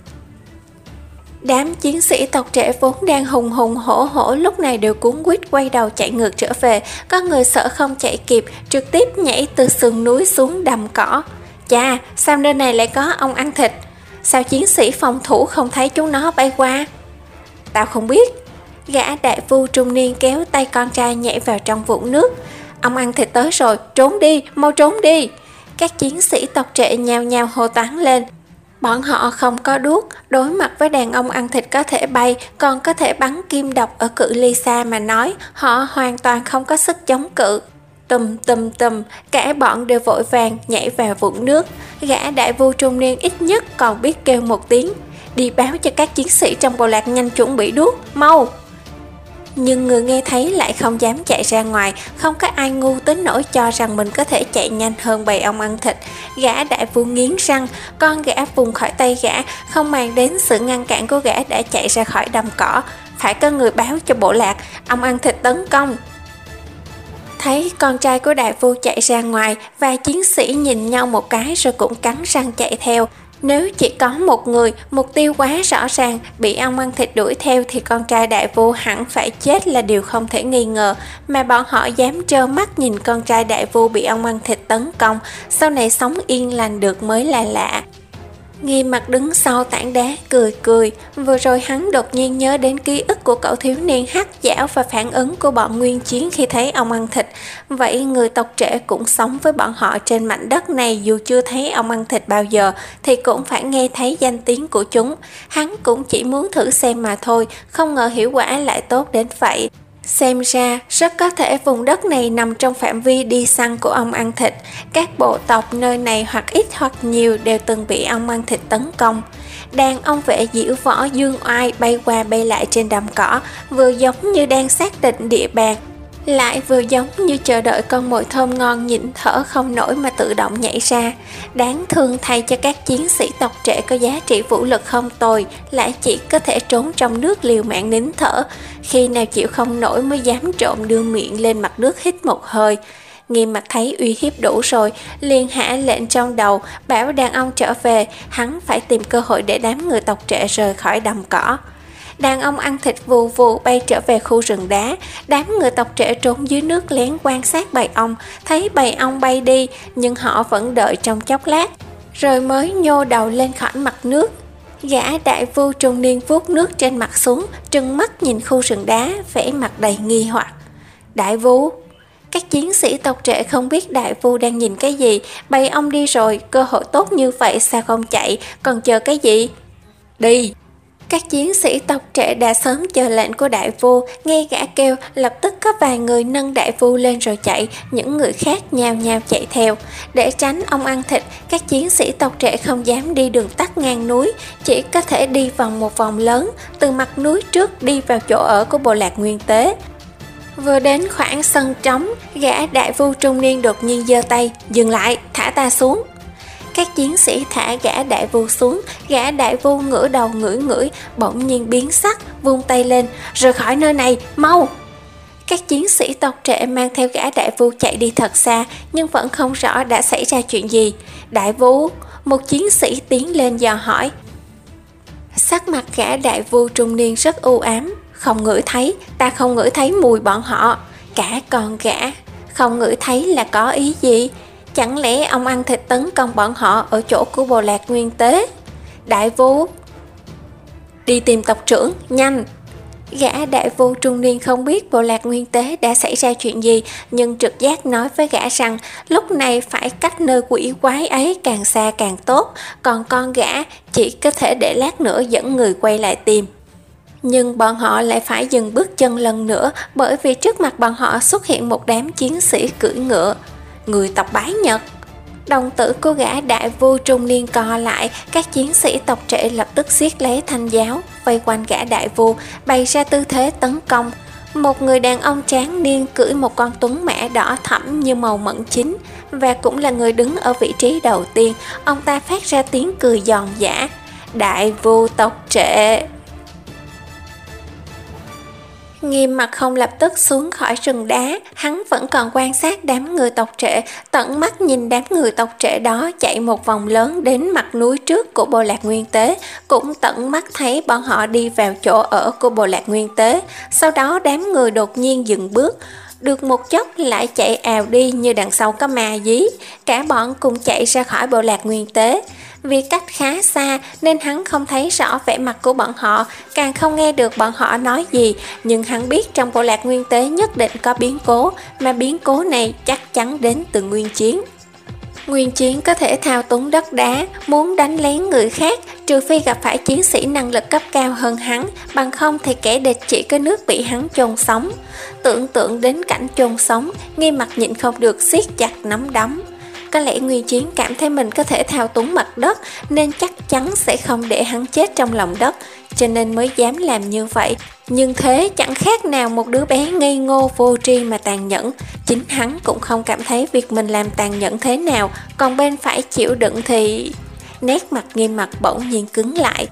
Đám chiến sĩ tộc Trệ vốn đang hùng hùng hổ hổ lúc này đều cuống quýt quay đầu chạy ngược trở về. Có người sợ không chạy kịp, trực tiếp nhảy từ sườn núi xuống đầm cỏ. Chà, sao nơi này lại có ong ăn thịt? Sao chiến sĩ phòng thủ không thấy chúng nó bay qua? Tao không biết. Gã đại vu trung niên kéo tay con trai nhảy vào trong vũng nước. Ông ăn thịt tới rồi, trốn đi, mau trốn đi. Các chiến sĩ tộc Trệ nhao nhao hô toán lên. Bọn họ không có đuốc, đối mặt với đàn ông ăn thịt có thể bay, còn có thể bắn kim độc ở cự ly xa mà nói, họ hoàn toàn không có sức chống cự. Tùm tùm tùm, cả bọn đều vội vàng nhảy vào vũng nước. Gã đại vu trung niên ít nhất còn biết kêu một tiếng. Đi báo cho các chiến sĩ trong bộ lạc nhanh chuẩn bị đuốc, mau. Nhưng người nghe thấy lại không dám chạy ra ngoài. Không có ai ngu tới nỗi cho rằng mình có thể chạy nhanh hơn bầy ong ăn thịt. Gã đại vu nghiến răng, con gã vùng khỏi tay gã, không màng đến sự ngăn cản của gã đã chạy ra khỏi đầm cỏ. Phải có người báo cho bộ lạc, ong ăn thịt tấn công. Thấy con trai của đại vu chạy ra ngoài, vài chiến sĩ nhìn nhau một cái rồi cũng cắn răng chạy theo. Nếu chỉ có một người, mục tiêu quá rõ ràng, bị ong ăn thịt đuổi theo thì con trai đại vu hẳn phải chết là điều không thể nghi ngờ, mà bọn họ dám trơ mắt nhìn con trai đại vu bị ong ăn thịt tấn công, sau này sống yên lành được mới là lạ. Nghiêm Mặt đứng sau tảng đá cười cười, vừa rồi hắn đột nhiên nhớ đến ký ức của cậu thiếu niên hắc dảo và phản ứng của bọn nguyên chiến khi thấy ong ăn thịt. Vậy người tộc Trệ cũng sống với bọn họ trên mảnh đất này, dù chưa thấy ong ăn thịt bao giờ thì cũng phải nghe thấy danh tiếng của chúng. Hắn cũng chỉ muốn thử xem mà thôi, không ngờ hiệu quả lại tốt đến vậy. Xem ra, rất có thể vùng đất này nằm trong phạm vi đi săn của ong ăn thịt. Các bộ tộc nơi này hoặc ít hoặc nhiều đều từng bị ong ăn thịt tấn công. Đàn ong vệ diễu võ dương oai bay qua bay lại trên đầm cỏ, vừa giống như đang xác định địa bàn, lại vừa giống như chờ đợi con mồi thơm ngon nhịn thở không nổi mà tự động nhảy ra. Đáng thương thay cho các chiến sĩ tộc Trệ có giá trị vũ lực không tồi, lại chỉ có thể trốn trong nước liều mạng nín thở, khi nào chịu không nổi mới dám trộm đưa miệng lên mặt nước hít một hơi. Nghiêm Mặt thấy uy hiếp đủ rồi, liền hạ lệnh trong đầu, bảo đàn ông trở về, hắn phải tìm cơ hội để đám người tộc Trệ rời khỏi đầm cỏ. Đàn ông ăn thịt vù vù bay trở về khu rừng đá, đám người tộc Trệ trốn dưới nước lén quan sát bầy ong, thấy bầy ong bay đi, nhưng họ vẫn đợi trong chốc lát, rồi mới nhô đầu lên khỏi mặt nước. Gã đại vu trung niên vuốt nước trên mặt xuống, trừng mắt nhìn khu rừng đá, vẻ mặt đầy nghi hoặc. Đại vu? Các chiến sĩ tộc Trệ không biết đại vu đang nhìn cái gì, bầy ong đi rồi, cơ hội tốt như vậy sao không chạy, còn chờ cái gì? Đi! Các chiến sĩ tộc Trệ đã sớm chờ lệnh của đại vu, nghe gã kêu, lập tức có vài người nâng đại vu lên rồi chạy, những người khác nhao nhao chạy theo. Để tránh ông ăn thịt, các chiến sĩ tộc Trệ không dám đi đường tắt ngang núi, chỉ có thể đi vòng một vòng lớn, từ mặt núi trước đi vào chỗ ở của bộ lạc Nguyên Tế. Vừa đến khoảng sân trống, gã đại vu trung niên đột nhiên giơ tay, dừng lại, thả ta xuống. Các chiến sĩ thả gã đại vu xuống, gã đại vu ngửa đầu ngửi ngửi, bỗng nhiên biến sắc, vung tay lên, rời khỏi nơi này, mau! Các chiến sĩ tộc Trệ mang theo gã đại vu chạy đi thật xa, nhưng vẫn không rõ đã xảy ra chuyện gì. Đại vu, một chiến sĩ tiến lên dò hỏi. Sắc mặt gã đại vu trung niên rất u ám, không ngửi thấy, ta không ngửi thấy mùi bọn họ. Cả con gã, không ngửi thấy là có ý gì? Chẳng lẽ ông ăn thịt tấn công bọn họ ở chỗ của bộ lạc Nguyên Tế? Đại vu, đi tìm tộc trưởng, nhanh! Gã đại vu trung niên không biết bộ lạc Nguyên Tế đã xảy ra chuyện gì, nhưng trực giác nói với gã rằng lúc này phải cách nơi quỷ quái ấy càng xa càng tốt, còn con gã chỉ có thể để lát nữa dẫn người quay lại tìm. Nhưng bọn họ lại phải dừng bước chân lần nữa, bởi vì trước mặt bọn họ xuất hiện một đám chiến sĩ cưỡi ngựa. Người tộc Bái Nhật. Đồng tử của gã đại vu trung niên co lại, các chiến sĩ tộc Trệ lập tức siết lấy thanh giáo, vây quanh gã đại vu, bày ra tư thế tấn công. Một người đàn ông tráng niên cưỡi một con tuấn mã đỏ thẫm như màu mận chín, và cũng là người đứng ở vị trí đầu tiên. Ông ta phát ra tiếng cười giòn giã. Đại vu tộc Trệ. Nghiêm Mặt không lập tức xuống khỏi rừng đá, hắn vẫn còn quan sát đám người tộc Trệ, tận mắt nhìn đám người tộc Trệ đó chạy một vòng lớn đến mặt núi trước của bộ lạc Nguyên Tế, cũng tận mắt thấy bọn họ đi vào chỗ ở của bộ lạc Nguyên Tế. Sau đó đám người đột nhiên dừng bước, được một chốc lại chạy ào đi như đằng sau có ma dí, cả bọn cùng chạy ra khỏi bộ lạc Nguyên Tế. Vì cách khá xa nên hắn không thấy rõ vẻ mặt của bọn họ, càng không nghe được bọn họ nói gì, nhưng hắn biết trong bộ lạc Nguyên Tế nhất định có biến cố, mà biến cố này chắc chắn đến từ Nguyên Chiến. Nguyên Chiến có thể thao túng đất đá, muốn đánh lén người khác, trừ phi gặp phải chiến sĩ năng lực cấp cao hơn hắn, bằng không thì kẻ địch chỉ có nước bị hắn chôn sống. Tưởng tượng đến cảnh chôn sống, Nghiêm Mặt nhịn không được siết chặt nắm đấm. Có lẽ Nguyên Chiến cảm thấy mình có thể thao túng mặt đất, nên chắc chắn sẽ không để hắn chết trong lòng đất, cho nên mới dám làm như vậy. Nhưng thế chẳng khác nào một đứa bé ngây ngô vô tri mà tàn nhẫn. Chính hắn cũng không cảm thấy việc mình làm tàn nhẫn thế nào, còn bên phải chịu đựng thì... Nét mặt Nghiêm Mặt bỗng nhiên cứng lại.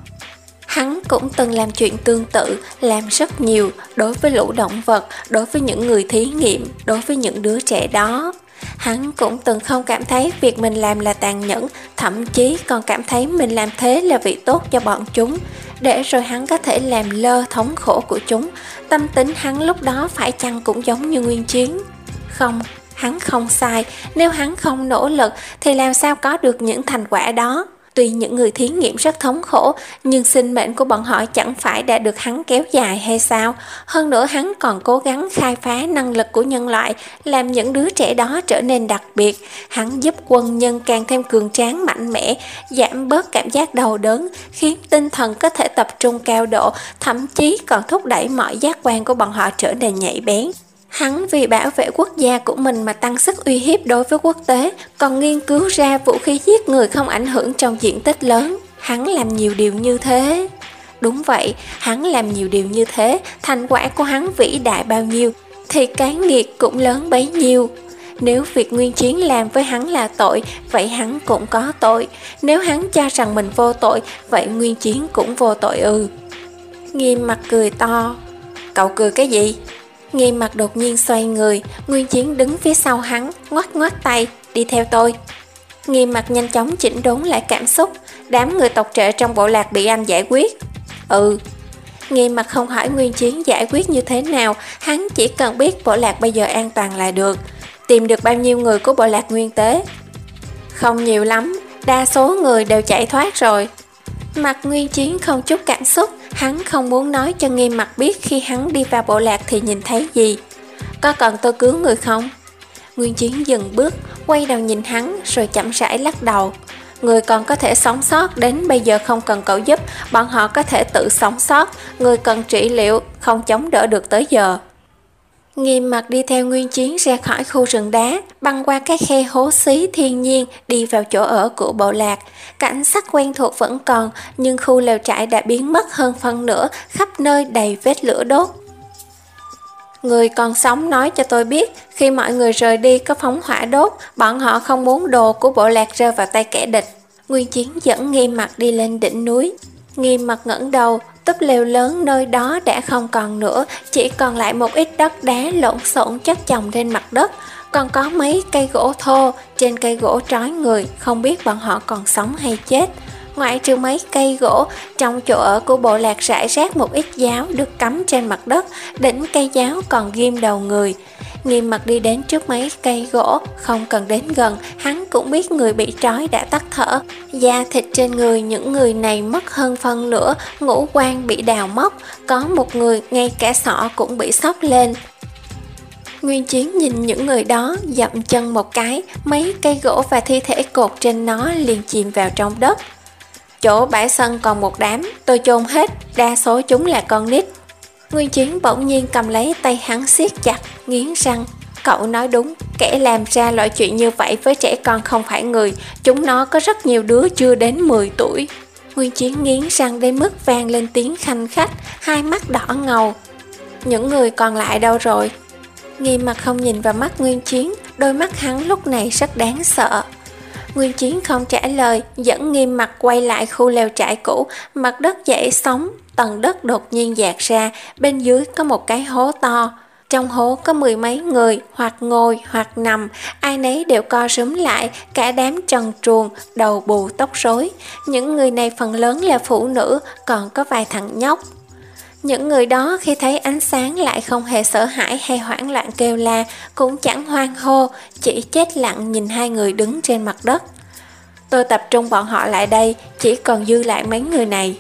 Hắn cũng từng làm chuyện tương tự, làm rất nhiều, đối với lũ động vật, đối với những người thí nghiệm, đối với những đứa trẻ đó. Hắn cũng từng không cảm thấy việc mình làm là tàn nhẫn, thậm chí còn cảm thấy mình làm thế là vì tốt cho bọn chúng, để rồi hắn có thể làm lơ thống khổ của chúng. Tâm tính hắn lúc đó phải chăng cũng giống như Nguyên Chiến? Không, hắn không sai, nếu hắn không nỗ lực thì làm sao có được những thành quả đó. Tuy những người thí nghiệm rất thống khổ, nhưng sinh mệnh của bọn họ chẳng phải đã được hắn kéo dài hay sao? Hơn nữa hắn còn cố gắng khai phá năng lực của nhân loại, làm những đứa trẻ đó trở nên đặc biệt. Hắn giúp quân nhân càng thêm cường tráng mạnh mẽ, giảm bớt cảm giác đau đớn, khiến tinh thần có thể tập trung cao độ, thậm chí còn thúc đẩy mọi giác quan của bọn họ trở nên nhạy bén. Hắn vì bảo vệ quốc gia của mình mà tăng sức uy hiếp đối với quốc tế, còn nghiên cứu ra vũ khí giết người không ảnh hưởng trong diện tích lớn. Hắn làm nhiều điều như thế. Đúng vậy, hắn làm nhiều điều như thế, thành quả của hắn vĩ đại bao nhiêu, thì cái nghiệt cũng lớn bấy nhiêu. Nếu việc Nguyên Chiến làm với hắn là tội, vậy hắn cũng có tội. Nếu hắn cho rằng mình vô tội, vậy Nguyên Chiến cũng vô tội ư. Nghiêm Mặt cười to. Cậu cười cái gì? Nghiêm Mặc đột nhiên xoay người, Nguyên Chiến đứng phía sau hắn, ngoắc ngoắc tay, đi theo tôi. Nghiêm Mặc nhanh chóng chỉnh đốn lại cảm xúc, đám người tộc trệ trong bộ lạc bị anh giải quyết. Ừ. Nghiêm Mặc không hỏi Nguyên Chiến giải quyết như thế nào, hắn chỉ cần biết bộ lạc bây giờ an toàn là được. Tìm được bao nhiêu người của bộ lạc Nguyên Tế? Không nhiều lắm, đa số người đều chạy thoát rồi. Mặt Nguyên Chiến không chút cảm xúc, hắn không muốn nói cho Nghiêm Mặc biết khi hắn đi vào bộ lạc thì nhìn thấy gì. Có cần tôi cứu người không? Nguyên Chiến dừng bước, quay đầu nhìn hắn rồi chậm rãi lắc đầu. Người còn có thể sống sót đến bây giờ không cần cậu giúp, bọn họ có thể tự sống sót. Người cần trị liệu, không chống đỡ được tới giờ. Nghiêm Mặc đi theo Nguyên Chiến ra khỏi khu rừng đá, băng qua cái khe hố xí thiên nhiên, đi vào chỗ ở của bộ lạc. Cảnh sắc quen thuộc vẫn còn, nhưng khu lều trại đã biến mất hơn phân nửa, khắp nơi đầy vết lửa đốt. Người còn sống nói cho tôi biết, khi mọi người rời đi có phóng hỏa đốt, bọn họ không muốn đồ của bộ lạc rơi vào tay kẻ địch. Nguyên Chiến dẫn Nghiêm Mặc đi lên đỉnh núi. Nghiêm Mặc ngẩng đầu, túp lều lớn nơi đó đã không còn nữa, chỉ còn lại một ít đất đá lộn xộn chất chồng trên mặt đất. Còn có mấy cây gỗ thô, trên cây gỗ trói người, không biết bọn họ còn sống hay chết. Ngoại trừ mấy cây gỗ, trong chỗ ở của bộ lạc rải rác một ít giáo được cắm trên mặt đất, đỉnh cây giáo còn ghim đầu người. Nghiêm Mặc đi đến trước mấy cây gỗ, không cần đến gần, hắn cũng biết người bị trói đã tắt thở. Da thịt trên người những người này mất hơn phân nửa, ngũ quan bị đào móc, có một người ngay cả sọ cũng bị xốc lên. Nguyên Chiến nhìn những người đó, dậm chân một cái, mấy cây gỗ và thi thể cột trên nó liền chìm vào trong đất. Chỗ bãi sân còn một đám, tôi chôn hết, đa số chúng là con nít. Nguyên Chiến bỗng nhiên cầm lấy tay hắn siết chặt, nghiến răng. Cậu nói đúng, kẻ làm ra loại chuyện như vậy với trẻ con không phải người, chúng nó có rất nhiều đứa chưa đến mười tuổi. Nguyên Chiến nghiến răng đến mức vang lên tiếng khanh khách, hai mắt đỏ ngầu. Những người còn lại đâu rồi? Nghiêm Mặc không nhìn vào mắt Nguyên Chiến, đôi mắt hắn lúc này rất đáng sợ. Nguyên Chiến không trả lời, dẫn Nghiêm Mặc quay lại khu lều trại cũ, mặt đất dậy sóng, tầng đất đột nhiên dạt ra, bên dưới có một cái hố to. Trong hố có mười mấy người, hoặc ngồi hoặc nằm, ai nấy đều co rúm lại, cả đám trần truồng, đầu bù tóc rối. Những người này phần lớn là phụ nữ, còn có vài thằng nhóc. Những người đó khi thấy ánh sáng lại không hề sợ hãi hay hoảng loạn kêu la, cũng chẳng hoang hô, chỉ chết lặng nhìn hai người đứng trên mặt đất. Tôi tập trung bọn họ lại đây, chỉ còn dư lại mấy người này.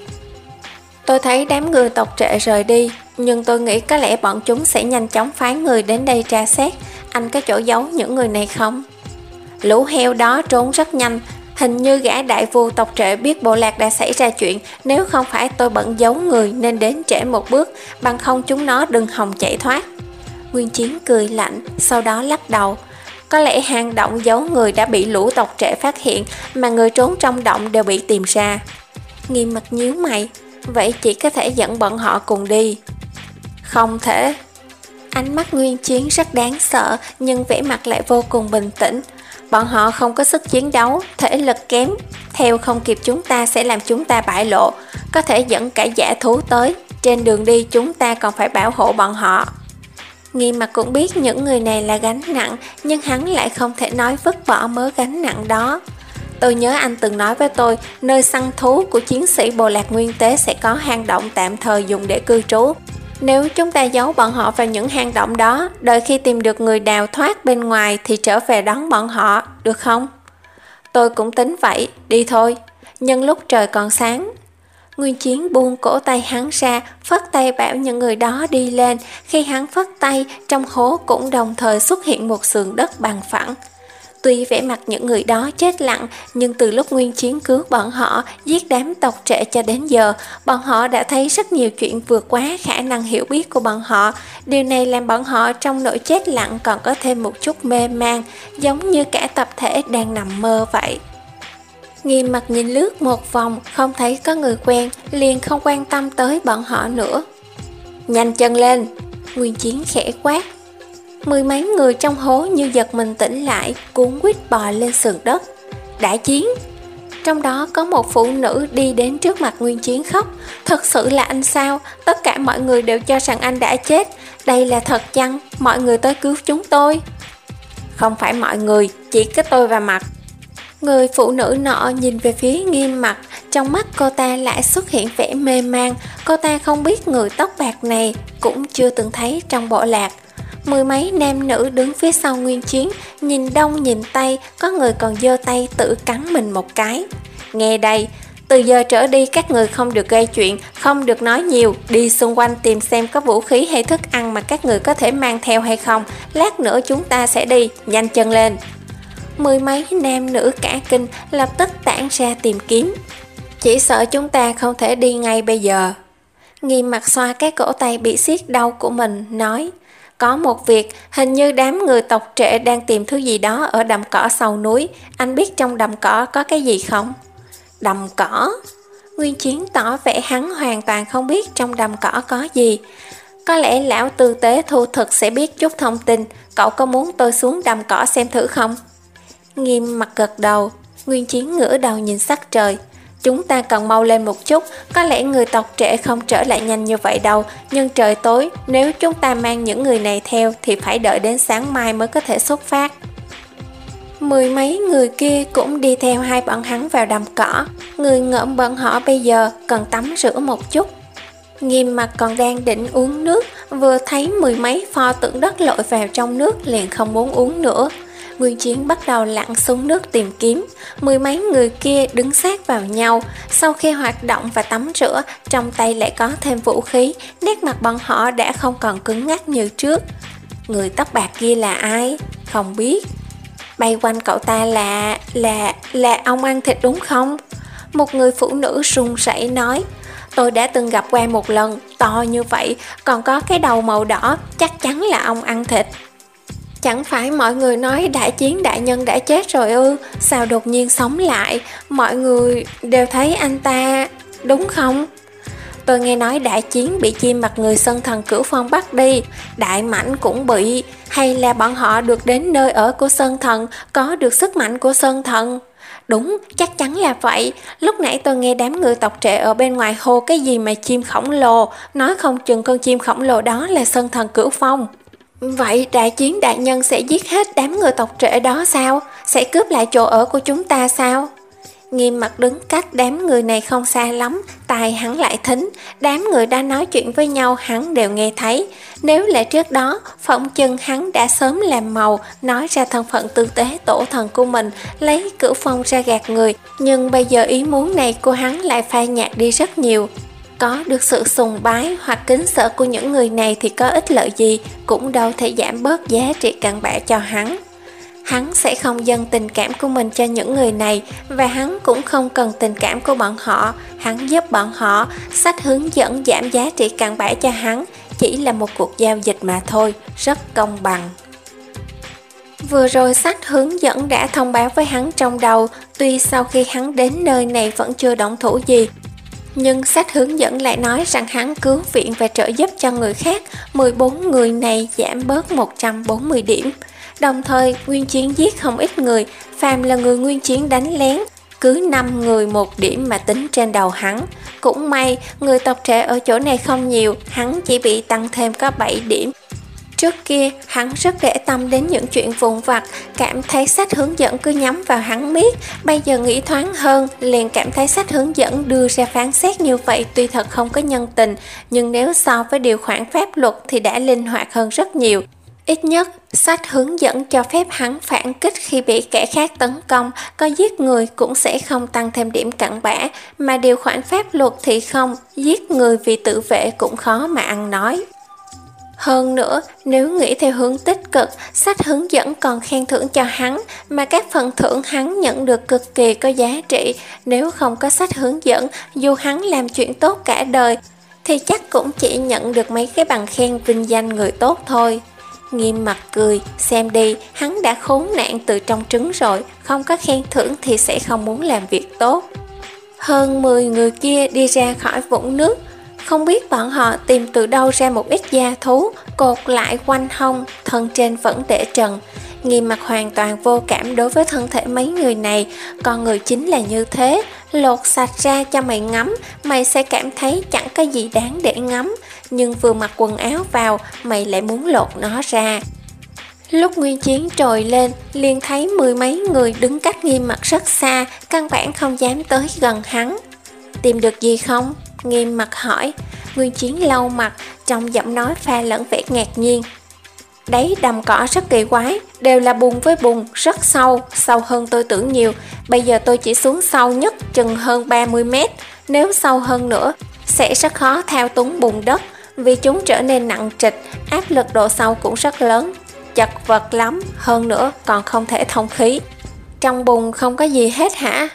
Tôi thấy đám người tộc trệ rời đi, nhưng tôi nghĩ có lẽ bọn chúng sẽ nhanh chóng phái người đến đây tra xét. Anh có chỗ giấu những người này không? Lũ heo đó trốn rất nhanh. Hình như gã đại vua tộc trệ biết bộ lạc đã xảy ra chuyện, nếu không phải tôi bận giấu người nên đến trễ một bước, bằng không chúng nó đừng hòng chạy thoát. Nguyên Chiến cười lạnh, sau đó lắc đầu. Có lẽ hang động giấu người đã bị lũ tộc trệ phát hiện, mà người trốn trong động đều bị tìm ra. Nghiêm Mặc nhíu mày, vậy chỉ có thể dẫn bọn họ cùng đi. Không thể. Ánh mắt Nguyên Chiến rất đáng sợ, nhưng vẻ mặt lại vô cùng bình tĩnh. Bọn họ không có sức chiến đấu, thể lực kém, theo không kịp chúng ta sẽ làm chúng ta bại lộ, có thể dẫn cả dã thú tới, trên đường đi chúng ta còn phải bảo hộ bọn họ. Nghiêm Mặc cũng biết những người này là gánh nặng, nhưng hắn lại không thể nói vứt bỏ mớ gánh nặng đó. Tôi nhớ anh từng nói với tôi, nơi săn thú của chiến sĩ bộ lạc Nguyên Tế sẽ có hang động tạm thời dùng để cư trú. Nếu chúng ta giấu bọn họ vào những hang động đó, đợi khi tìm được người đào thoát bên ngoài thì trở về đón bọn họ, được không? Tôi cũng tính vậy, đi thôi, nhân lúc trời còn sáng. Nguyên Chiến buông cổ tay hắn ra, phất tay bảo những người đó đi lên. Khi hắn phất tay, trong hố cũng đồng thời xuất hiện một sườn đất bằng phẳng. Tuy vẻ mặt những người đó chết lặng, nhưng từ lúc Nguyên Chiến cứu bọn họ, giết đám tộc trệ cho đến giờ, bọn họ đã thấy rất nhiều chuyện vượt quá khả năng hiểu biết của bọn họ. Điều này làm bọn họ trong nỗi chết lặng còn có thêm một chút mê man, giống như cả tập thể đang nằm mơ vậy. Nghiêm Mặc nhìn lướt một vòng, không thấy có người quen, liền không quan tâm tới bọn họ nữa. Nhanh chân lên! Nguyên Chiến khẽ quát. Mười mấy người trong hố như giật mình tỉnh lại, cuốn quýt bò lên sườn đất. Đã chiến! Trong đó có một phụ nữ đi đến trước mặt Nguyên Chiến khóc. Thật sự là anh sao? Tất cả mọi người đều cho rằng anh đã chết. Đây là thật chăng? Mọi người tới cứu chúng tôi. Không phải mọi người, chỉ có tôi và Mặt. Người phụ nữ nọ nhìn về phía Nghiêm Mặc, trong mắt cô ta lại xuất hiện vẻ mê man. Cô ta không biết người tóc bạc này, cũng chưa từng thấy trong bộ lạc. Mười mấy nam nữ đứng phía sau Nguyên Chiến, nhìn đông nhìn tây, có người còn giơ tay tự cắn mình một cái. Nghe đây, từ giờ trở đi các người không được gây chuyện, không được nói nhiều, đi xung quanh tìm xem có vũ khí hay thức ăn mà các người có thể mang theo hay không. Lát nữa chúng ta sẽ đi, nhanh chân lên. Mười mấy nam nữ cả kinh lập tức tản ra tìm kiếm. Chỉ sợ chúng ta không thể đi ngay bây giờ. Nghiêm Mặc xoa cái cổ tay bị siết đau của mình, nói: Có một việc, hình như đám người tộc Trệ đang tìm thứ gì đó ở đầm cỏ sau núi. Anh biết trong đầm cỏ có cái gì không? Đầm cỏ? Nguyên Chiến tỏ vẻ hắn hoàn toàn không biết trong đầm cỏ có gì. Có lẽ lão tư tế thu thực sẽ biết chút thông tin. Cậu có muốn tôi xuống đầm cỏ xem thử không? Nghiêm Mặc gật đầu. Nguyên Chiến ngửa đầu nhìn sắc trời. Chúng ta cần mau lên một chút. Có lẽ người tộc Trệ không trở lại nhanh như vậy đâu. Nhưng trời tối, nếu chúng ta mang những người này theo thì phải đợi đến sáng mai mới có thể xuất phát. Mười mấy người kia cũng đi theo hai bọn hắn vào đầm cỏ. Người ngợm bọn họ bây giờ cần tắm rửa một chút. Nghiêm Mặc còn đang định uống nước, vừa thấy mười mấy pho tượng đất lội vào trong nước liền không muốn uống nữa. Nguyên Chiến bắt đầu lặn xuống nước tìm kiếm. Mười mấy người kia đứng sát vào nhau. Sau khi hoạt động và tắm rửa, trong tay lại có thêm vũ khí. Nét mặt bọn họ đã không còn cứng ngắc như trước. Người tóc bạc kia là ai? Không biết. Bay quanh cậu ta là... là... là ông ăn thịt đúng không? Một người phụ nữ run rẩy nói: Tôi đã từng gặp qua một lần, to như vậy, còn có cái đầu màu đỏ, chắc chắn là ông ăn thịt. Chẳng phải mọi người nói Đại Chiến đại nhân đã chết rồi ư? Sao đột nhiên sống lại? Mọi người đều thấy anh ta, đúng không? Tôi nghe nói Đại Chiến bị chim mặt người Sơn Thần Cửu Phong bắt đi, Đại Mãnh cũng bị. Hay là bọn họ được đến nơi ở của Sơn Thần, có được sức mạnh của Sơn Thần? Đúng, chắc chắn là vậy. Lúc nãy tôi nghe đám người tộc Trệ ở bên ngoài hô cái gì mà chim khổng lồ, nói không chừng con chim khổng lồ đó là Sơn Thần Cửu Phong. Vậy Đại Chiến đại nhân sẽ giết hết đám người tộc Trệ đó sao? Sẽ cướp lại chỗ ở của chúng ta sao? Nghiêm Mặc đứng cách đám người này không xa lắm, tai hắn lại thính. Đám người đang nói chuyện với nhau hắn đều nghe thấy. Nếu là trước đó, phỏng chừng hắn đã sớm làm màu, nói ra thân phận tư tế tổ thần của mình, lấy Cửu Phong ra gạt người. Nhưng bây giờ ý muốn này của hắn lại phai nhạt đi rất nhiều. Có được sự sùng bái hoặc kính sợ của những người này thì có ích lợi gì, cũng đâu thể giảm bớt giá trị cặn bã cho hắn. Hắn sẽ không dâng tình cảm của mình cho những người này, và hắn cũng không cần tình cảm của bọn họ. Hắn giúp bọn họ, sách hướng dẫn giảm giá trị cặn bã cho hắn, chỉ là một cuộc giao dịch mà thôi, rất công bằng. Vừa rồi sách hướng dẫn đã thông báo với hắn trong đầu, tuy sau khi hắn đến nơi này vẫn chưa động thủ gì, nhưng sách hướng dẫn lại nói rằng hắn cứu viện và trợ giúp cho người khác, mười bốn người này giảm bớt một trăm bốn mươi điểm. Đồng thời, Nguyên Chiến giết không ít người, phàm là người Nguyên Chiến đánh lén, cứ năm người một điểm mà tính trên đầu hắn. Cũng may, người tộc Trệ ở chỗ này không nhiều, hắn chỉ bị tăng thêm có bảy điểm. Trước kia, hắn rất để tâm đến những chuyện vụn vặt, cảm thấy sách hướng dẫn cứ nhắm vào hắn miết. Bây giờ nghĩ thoáng hơn, liền cảm thấy sách hướng dẫn đưa ra phán xét như vậy tuy thật không có nhân tình, nhưng nếu so với điều khoản pháp luật thì đã linh hoạt hơn rất nhiều. Ít nhất, sách hướng dẫn cho phép hắn phản kích khi bị kẻ khác tấn công, có giết người cũng sẽ không tăng thêm điểm cặn bã, mà điều khoản pháp luật thì không, giết người vì tự vệ cũng khó mà ăn nói. Hơn nữa, nếu nghĩ theo hướng tích cực, sách hướng dẫn còn khen thưởng cho hắn, mà các phần thưởng hắn nhận được cực kỳ có giá trị. Nếu không có sách hướng dẫn, dù hắn làm chuyện tốt cả đời, thì chắc cũng chỉ nhận được mấy cái bằng khen vinh danh người tốt thôi. Nghiêm Mặc cười, xem đi, hắn đã khốn nạn từ trong trứng rồi, không có khen thưởng thì sẽ không muốn làm việc tốt. Hơn mười người kia đi ra khỏi vũng nước, không biết bọn họ tìm từ đâu ra một ít da thú, cột lại quanh hông, thân trên vẫn để trần. Nghiêm Mặc hoàn toàn vô cảm đối với thân thể mấy người này. Con người chính là như thế, lột sạch ra cho mày ngắm, mày sẽ cảm thấy chẳng có gì đáng để ngắm. Nhưng vừa mặc quần áo vào, mày lại muốn lột nó ra. Lúc Nguyên Chiến trồi lên, liền thấy mười mấy người đứng cách Nghiêm Mặc rất xa, căn bản không dám tới gần hắn. Tìm được gì không? Nghiêm Mặc hỏi. Nguyên Chiến lau mặt, trong giọng nói pha lẫn vẻ ngạc nhiên. Đấy, đầm cỏ rất kỳ quái, đều là bùn với bùn, rất sâu, sâu hơn tôi tưởng nhiều. Bây giờ tôi chỉ xuống sâu nhất chừng hơn ba mươi mét, nếu sâu hơn nữa sẽ rất khó thao túng bùn đất, vì chúng trở nên nặng trịch, áp lực độ sâu cũng rất lớn, chật vật lắm, hơn nữa còn không thể thông khí. Trong bùn không có gì hết hả?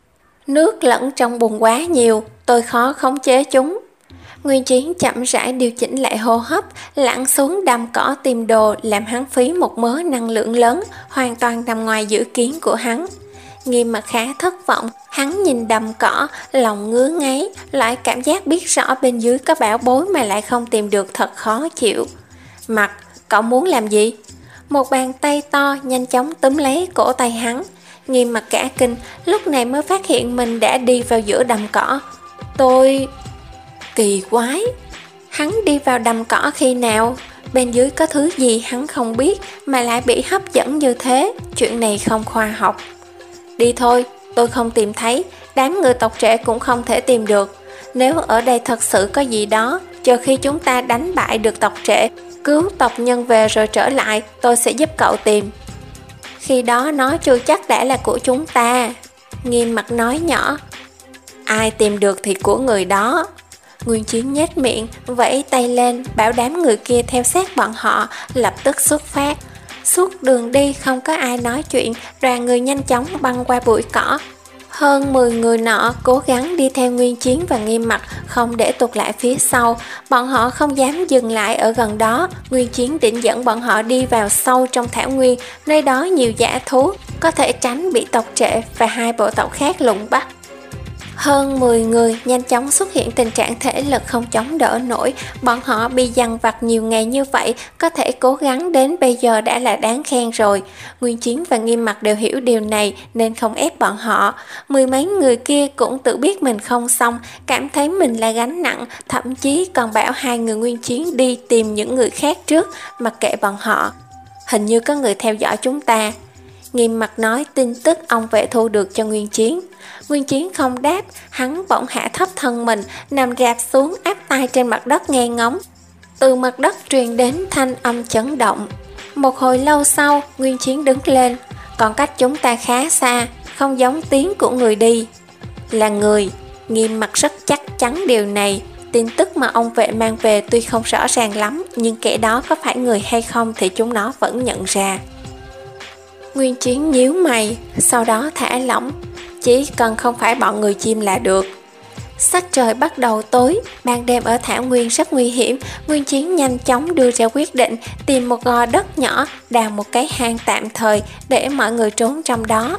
Nước lẫn trong bùn quá nhiều, tôi khó khống chế chúng. Nguyên Chiến chậm rãi điều chỉnh lại hô hấp, lặn xuống đầm cỏ tìm đồ, làm hắn phí một mớ năng lượng lớn, hoàn toàn nằm ngoài dự kiến của hắn. Nghiêm Mặc khá thất vọng, hắn nhìn đầm cỏ, lòng ngứa ngáy, loại cảm giác biết rõ bên dưới có bảo bối mà lại không tìm được thật khó chịu. Mặc, cậu muốn làm gì? Một bàn tay to nhanh chóng túm lấy cổ tay hắn. Nghiêm Mặc cả kinh, lúc này mới phát hiện mình đã đi vào giữa đầm cỏ. Tôi... Kỳ quái, hắn đi vào đầm cỏ khi nào? Bên dưới có thứ gì hắn không biết mà lại bị hấp dẫn như thế, chuyện này không khoa học. Đi thôi, tôi không tìm thấy, đám người tộc trẻ cũng không thể tìm được. Nếu ở đây thật sự có gì đó, chờ khi chúng ta đánh bại được tộc trẻ, cứu tộc nhân về rồi trở lại, tôi sẽ giúp cậu tìm. Khi đó nó chưa chắc đã là của chúng ta. Nghiêm Mặc nói nhỏ. Ai tìm được thì của người đó. Nguyên Chiến nhếch miệng, vẫy tay lên, bảo đám người kia theo sát bọn họ, lập tức xuất phát. Suốt đường đi không có ai nói chuyện, đoàn người nhanh chóng băng qua bụi cỏ. Hơn mười người nọ cố gắng đi theo Nguyên Chiến và Nghiêm Mặc, không để tụt lại phía sau. Bọn họ không dám dừng lại ở gần đó. Nguyên Chiến định dẫn bọn họ đi vào sâu trong thảo nguyên, nơi đó nhiều dã thú, có thể tránh bị tộc trệ và hai bộ tộc khác lùng bắt. Hơn mười người nhanh chóng xuất hiện tình trạng thể lực không chống đỡ nổi. Bọn họ bị dằn vặt nhiều ngày như vậy, có thể cố gắng đến bây giờ đã là đáng khen rồi. Nguyên Chiến và Nghiêm Mặc đều hiểu điều này nên không ép bọn họ. Mười mấy người kia cũng tự biết mình không xong, cảm thấy mình là gánh nặng, thậm chí còn bảo hai người Nguyên Chiến đi tìm những người khác trước, mặc kệ bọn họ. Hình như có người theo dõi chúng ta. Nghiêm Mặc nói tin tức ông vệ thu được cho Nguyên Chiến. Nguyên Chiến không đáp, hắn bỗng hạ thấp thân mình, nằm rạp xuống áp tay trên mặt đất nghe ngóng. Từ mặt đất truyền đến thanh âm chấn động. Một hồi lâu sau, Nguyên Chiến đứng lên. Còn cách chúng ta khá xa, không giống tiếng của người đi. Là người. Nghiêm Mặc rất chắc chắn điều này. Tin tức mà ông vệ mang về tuy không rõ ràng lắm, nhưng kẻ đó có phải người hay không thì chúng nó vẫn nhận ra. Nguyên Chiến nhíu mày, sau đó thả lỏng. Chỉ cần không phải bọn người chim là được. Sắc trời bắt đầu tối, ban đêm ở thảo nguyên rất nguy hiểm. Nguyên Chiến nhanh chóng đưa ra quyết định tìm một gò đất nhỏ, đào một cái hang tạm thời để mọi người trốn trong đó.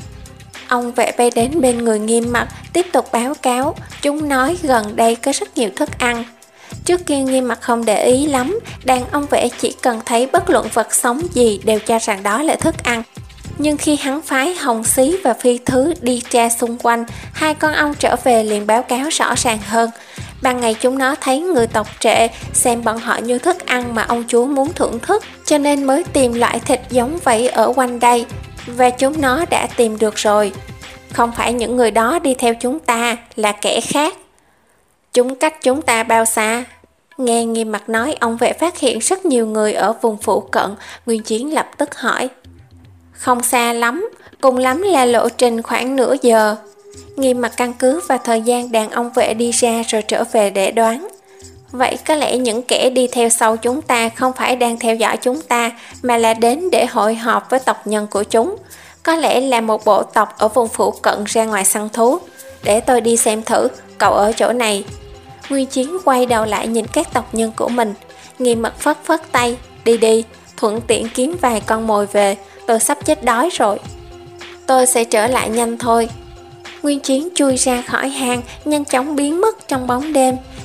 Ông vệ bay đến bên người Nghiêm Mặc, tiếp tục báo cáo. Chúng nói gần đây có rất nhiều thức ăn. Trước kia Nghiêm Mặc không để ý lắm, đàn ông vệ chỉ cần thấy bất luận vật sống gì đều cho rằng đó là thức ăn. Nhưng khi hắn phái Hồng Xí và Phi Thứ đi tra xung quanh, hai con ong trở về liền báo cáo rõ ràng hơn. Ban ngày chúng nó thấy người tộc trệ, xem bọn họ như thức ăn mà ông chúa muốn thưởng thức, cho nên mới tìm loại thịt giống vậy ở quanh đây. Và chúng nó đã tìm được rồi. Không phải những người đó đi theo chúng ta, là kẻ khác. Chúng cách chúng ta bao xa? Nghe Nghiêm Mặc nói, ông vệ phát hiện rất nhiều người ở vùng phụ cận. Nguyên Chiến lập tức hỏi. Không xa lắm, cùng lắm là lộ trình khoảng nửa giờ. Nghiêm Mặc căn cứ vào thời gian đàn ông vệ đi ra rồi trở về để đoán. Vậy có lẽ những kẻ đi theo sau chúng ta không phải đang theo dõi chúng ta, mà là đến để hội họp với tộc nhân của chúng. Có lẽ là một bộ tộc ở vùng phụ cận ra ngoài săn thú. Để tôi đi xem thử, cậu ở chỗ này. Nguyên Chiến quay đầu lại nhìn các tộc nhân của mình. Nghiêm Mặc phất phất tay. Đi đi, thuận tiện kiếm vài con mồi về. Tôi sắp chết đói rồi. Tôi sẽ trở lại nhanh thôi. Nguyên Chiến chui ra khỏi hang, nhanh chóng biến mất trong bóng đêm.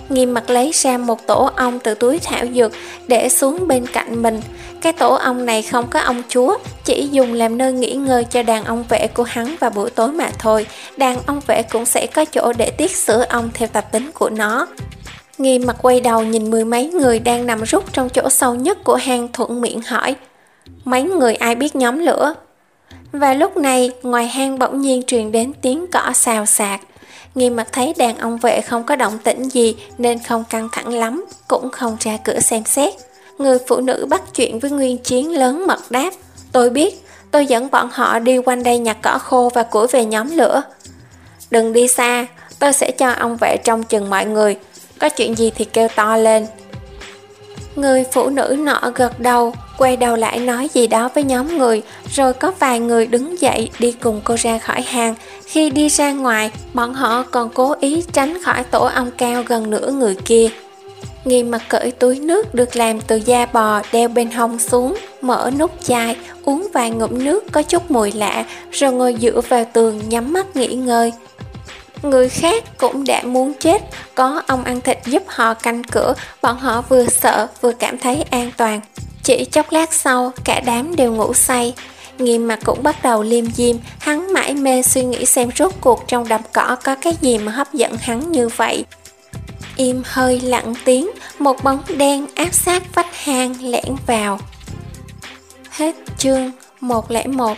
Nghiêm mặt lấy ra một tổ ong từ túi thảo dược để xuống bên cạnh mình. Cái tổ ong này không có ong chúa, chỉ dùng làm nơi nghỉ ngơi cho đàn ong vệ của hắn vào buổi tối mà thôi. Đàn ong vệ cũng sẽ có chỗ để tiết sữa ong theo tập tính của nó. Nghiêm mặt quay đầu nhìn mười mấy người đang nằm rút trong chỗ sâu nhất của hang, thuận miệng hỏi: mấy người ai biết nhóm lửa? Và lúc này ngoài hang bỗng nhiên truyền đến tiếng cỏ xào xạc. Nghiêm mặt thấy đàn ong vệ không có động tĩnh gì nên không căng thẳng lắm, cũng không ra cửa xem xét. Người phụ nữ bắt chuyện với Nguyên Chiến lớn mật đáp: tôi biết, tôi dẫn bọn họ đi quanh đây nhặt cỏ khô và củi về nhóm lửa. Đừng đi xa, tôi sẽ cho ong vệ trông chừng mọi người, có chuyện gì thì kêu to lên. Người phụ nữ nọ gật đầu, quay đầu lại nói gì đó với nhóm người, rồi có vài người đứng dậy đi cùng cô ra khỏi hang. Khi đi ra ngoài, bọn họ còn cố ý tránh khỏi tổ ong cao gần nửa người kia. Nghiêm mặt cởi túi nước được làm từ da bò đeo bên hông xuống, mở nút chai, uống vài ngụm nước có chút mùi lạ, rồi ngồi dựa vào tường nhắm mắt nghỉ ngơi. Người khác cũng đã muốn chết, có ong ăn thịt giúp họ canh cửa, bọn họ vừa sợ vừa cảm thấy an toàn. Chỉ chốc lát sau, cả đám đều ngủ say. Nghiêm mặt cũng bắt đầu liêm diêm, hắn mãi mê suy nghĩ xem rốt cuộc trong đầm cỏ có cái gì mà hấp dẫn hắn như vậy. Im hơi lặng tiếng, một bóng đen áp sát vách hang lẻn vào. Hết chương một không một.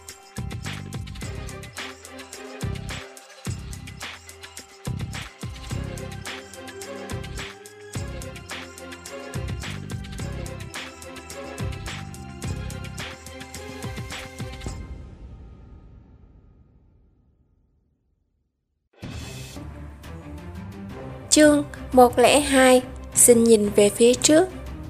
Chương một không hai. Xin nhìn về phía trước.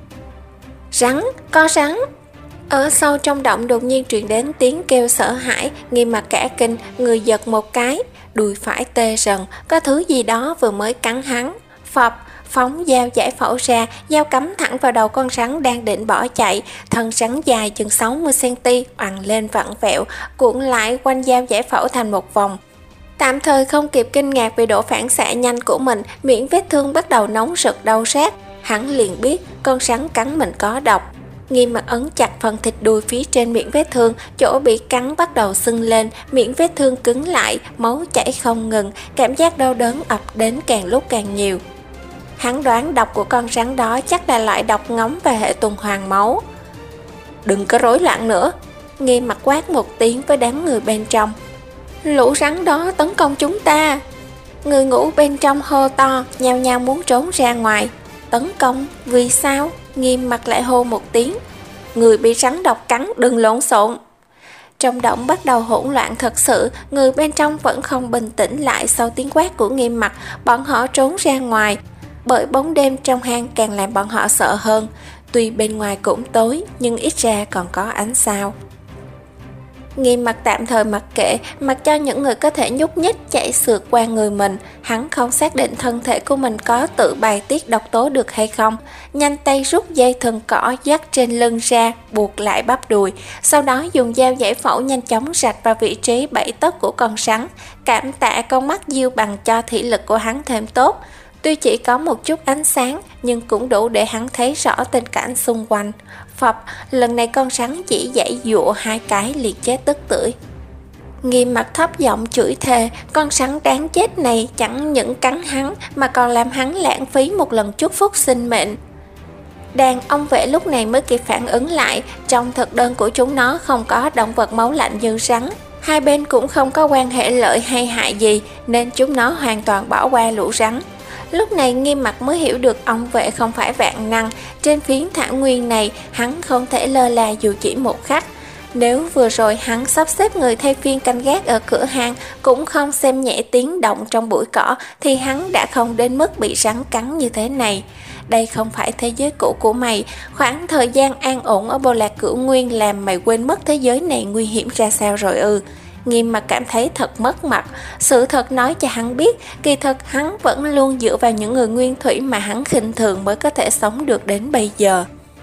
Rắn, có rắn. Ở sâu trong động đột nhiên truyền đến tiếng kêu sợ hãi. Nghiêm mặt cả kinh, người giật một cái, đùi phải tê rần, có thứ gì đó vừa mới cắn hắn. Phập, phóng dao giải phẫu ra, dao cắm thẳng vào đầu con rắn đang định bỏ chạy. Thân rắn dài chừng sáu mươi xăng-ti-mét, oằn lên vặn vẹo, cuộn lại quanh dao giải phẫu thành một vòng. Tạm thời không kịp kinh ngạc vì độ phản xạ nhanh của mình, miệng vết thương bắt đầu nóng rực đau rát. Hắn liền biết con rắn cắn mình có độc. Nghiêm mặt ấn chặt phần thịt đùi phía trên miệng vết thương, chỗ bị cắn bắt đầu sưng lên, miệng vết thương cứng lại, máu chảy không ngừng, cảm giác đau đớn ập đến càng lúc càng nhiều. Hắn đoán độc của con rắn đó chắc là loại độc ngấm về hệ tuần hoàn máu. Đừng có rối loạn nữa, Nghiêm mặt quát một tiếng với đám người bên trong. Lũ rắn đó tấn công chúng ta. Người ngủ bên trong hô to, nhao nhao muốn trốn ra ngoài. Tấn công? Vì sao? Nghiêm mặt lại hô một tiếng. Người bị rắn độc cắn đừng lộn xộn. Trong động bắt đầu hỗn loạn thật sự, người bên trong vẫn không bình tĩnh lại sau tiếng quát của Nghiêm mặt, bọn họ trốn ra ngoài. Bởi bóng đêm trong hang càng làm bọn họ sợ hơn. Tuy bên ngoài cũng tối, nhưng ít ra còn có ánh sao. Nghiêm mặt tạm thời mặc kệ, mặc cho những người có thể nhúc nhích chạy sượt qua người mình. Hắn không xác định thân thể của mình có tự bài tiết độc tố được hay không. Nhanh tay rút dây thừng cỏ dắt trên lưng ra, buộc lại bắp đùi. Sau đó dùng dao giải phẫu nhanh chóng rạch vào vị trí bảy tấc của con rắn. Cảm tạ con mắt diêu bằng cho thị lực của hắn thêm tốt. Tuy chỉ có một chút ánh sáng, nhưng cũng đủ để hắn thấy rõ tình cảnh xung quanh. Phập, lần này con rắn chỉ giãy giụa hai cái liền chết tức tưởi. Nghiêm mặt thấp giọng chửi thề, con rắn đáng chết này chẳng những cắn hắn mà còn làm hắn lãng phí một lần chúc phúc sinh mệnh. Đàn ong vệ lúc này mới kịp phản ứng lại, trong thực đơn của chúng nó không có động vật máu lạnh như rắn. Hai bên cũng không có quan hệ lợi hay hại gì, nên chúng nó hoàn toàn bỏ qua lũ rắn. Lúc này Nghiêm mặt mới hiểu được ong vệ không phải vạn năng. Trên phiến thảo nguyên này, hắn không thể lơ là dù chỉ một khắc. Nếu vừa rồi hắn sắp xếp người thay phiên canh gác ở cửa hang, cũng không xem nhẹ tiếng động trong bụi cỏ, thì hắn đã không đến mức bị rắn cắn như thế này. Đây không phải thế giới cũ của mày. Khoảng thời gian an ổn ở bộ lạc Cửu Nguyên làm mày quên mất thế giới này nguy hiểm ra sao rồi ư? Nghiêm mặt cảm thấy thật mất mặt. Sự thật nói cho hắn biết, kỳ thực hắn vẫn luôn dựa vào những người nguyên thủy mà hắn khinh thường mới có thể sống được đến bây giờ.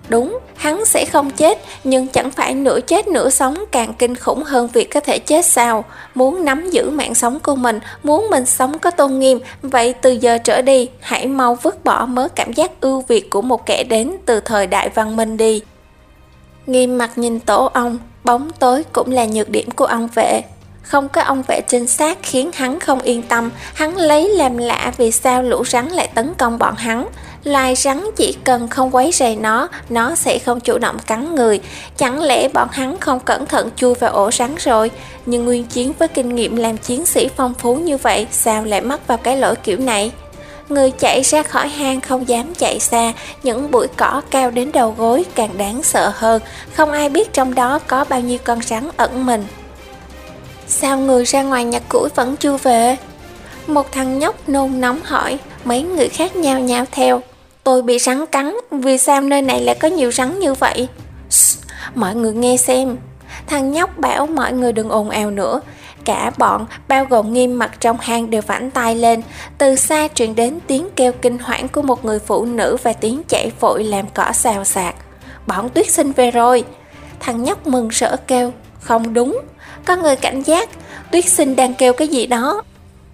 Đúng, hắn sẽ không chết, nhưng chẳng phải nửa chết nửa sống càng kinh khủng hơn việc có thể chết sao? Muốn nắm giữ mạng sống của mình, muốn mình sống có tôn nghiêm, vậy từ giờ trở đi, hãy mau vứt bỏ mớ cảm giác ưu việt của một kẻ đến từ thời đại văn minh đi. Nghiêm mặt nhìn tổ ong, bóng tối cũng là nhược điểm của ong vệ. Không có ong vệ trinh sát khiến hắn không yên tâm, hắn lấy làm lạ vì sao lũ rắn lại tấn công bọn hắn. Loài rắn chỉ cần không quấy rầy nó, nó sẽ không chủ động cắn người. Chẳng lẽ bọn hắn không cẩn thận chui vào ổ rắn rồi? Nhưng Nguyên Chiến với kinh nghiệm làm chiến sĩ phong phú như vậy, sao lại mắc vào cái lỗi kiểu này? Người chạy ra khỏi hang không dám chạy xa, những bụi cỏ cao đến đầu gối càng đáng sợ hơn, không ai biết trong đó có bao nhiêu con rắn ẩn mình. Sao người ra ngoài nhặt củi vẫn chưa về? Một thằng nhóc nôn nóng hỏi, mấy người khác nhao nhao theo. Tôi bị rắn cắn, vì sao nơi này lại có nhiều rắn như vậy? Shh, mọi người nghe xem. Thằng nhóc bảo mọi người đừng ồn ào nữa. Cả bọn, bao gồm Nghiêm Mặt trong hang đều vảnh tay lên. Từ xa truyền đến tiếng kêu kinh hoảng của một người phụ nữ và tiếng chạy vội làm cỏ xào xạc. Bọn Tuyết Sinh về rồi. Thằng nhóc mừng rỡ kêu, không đúng. Có người cảnh giác, Tuyết Sinh đang kêu cái gì đó.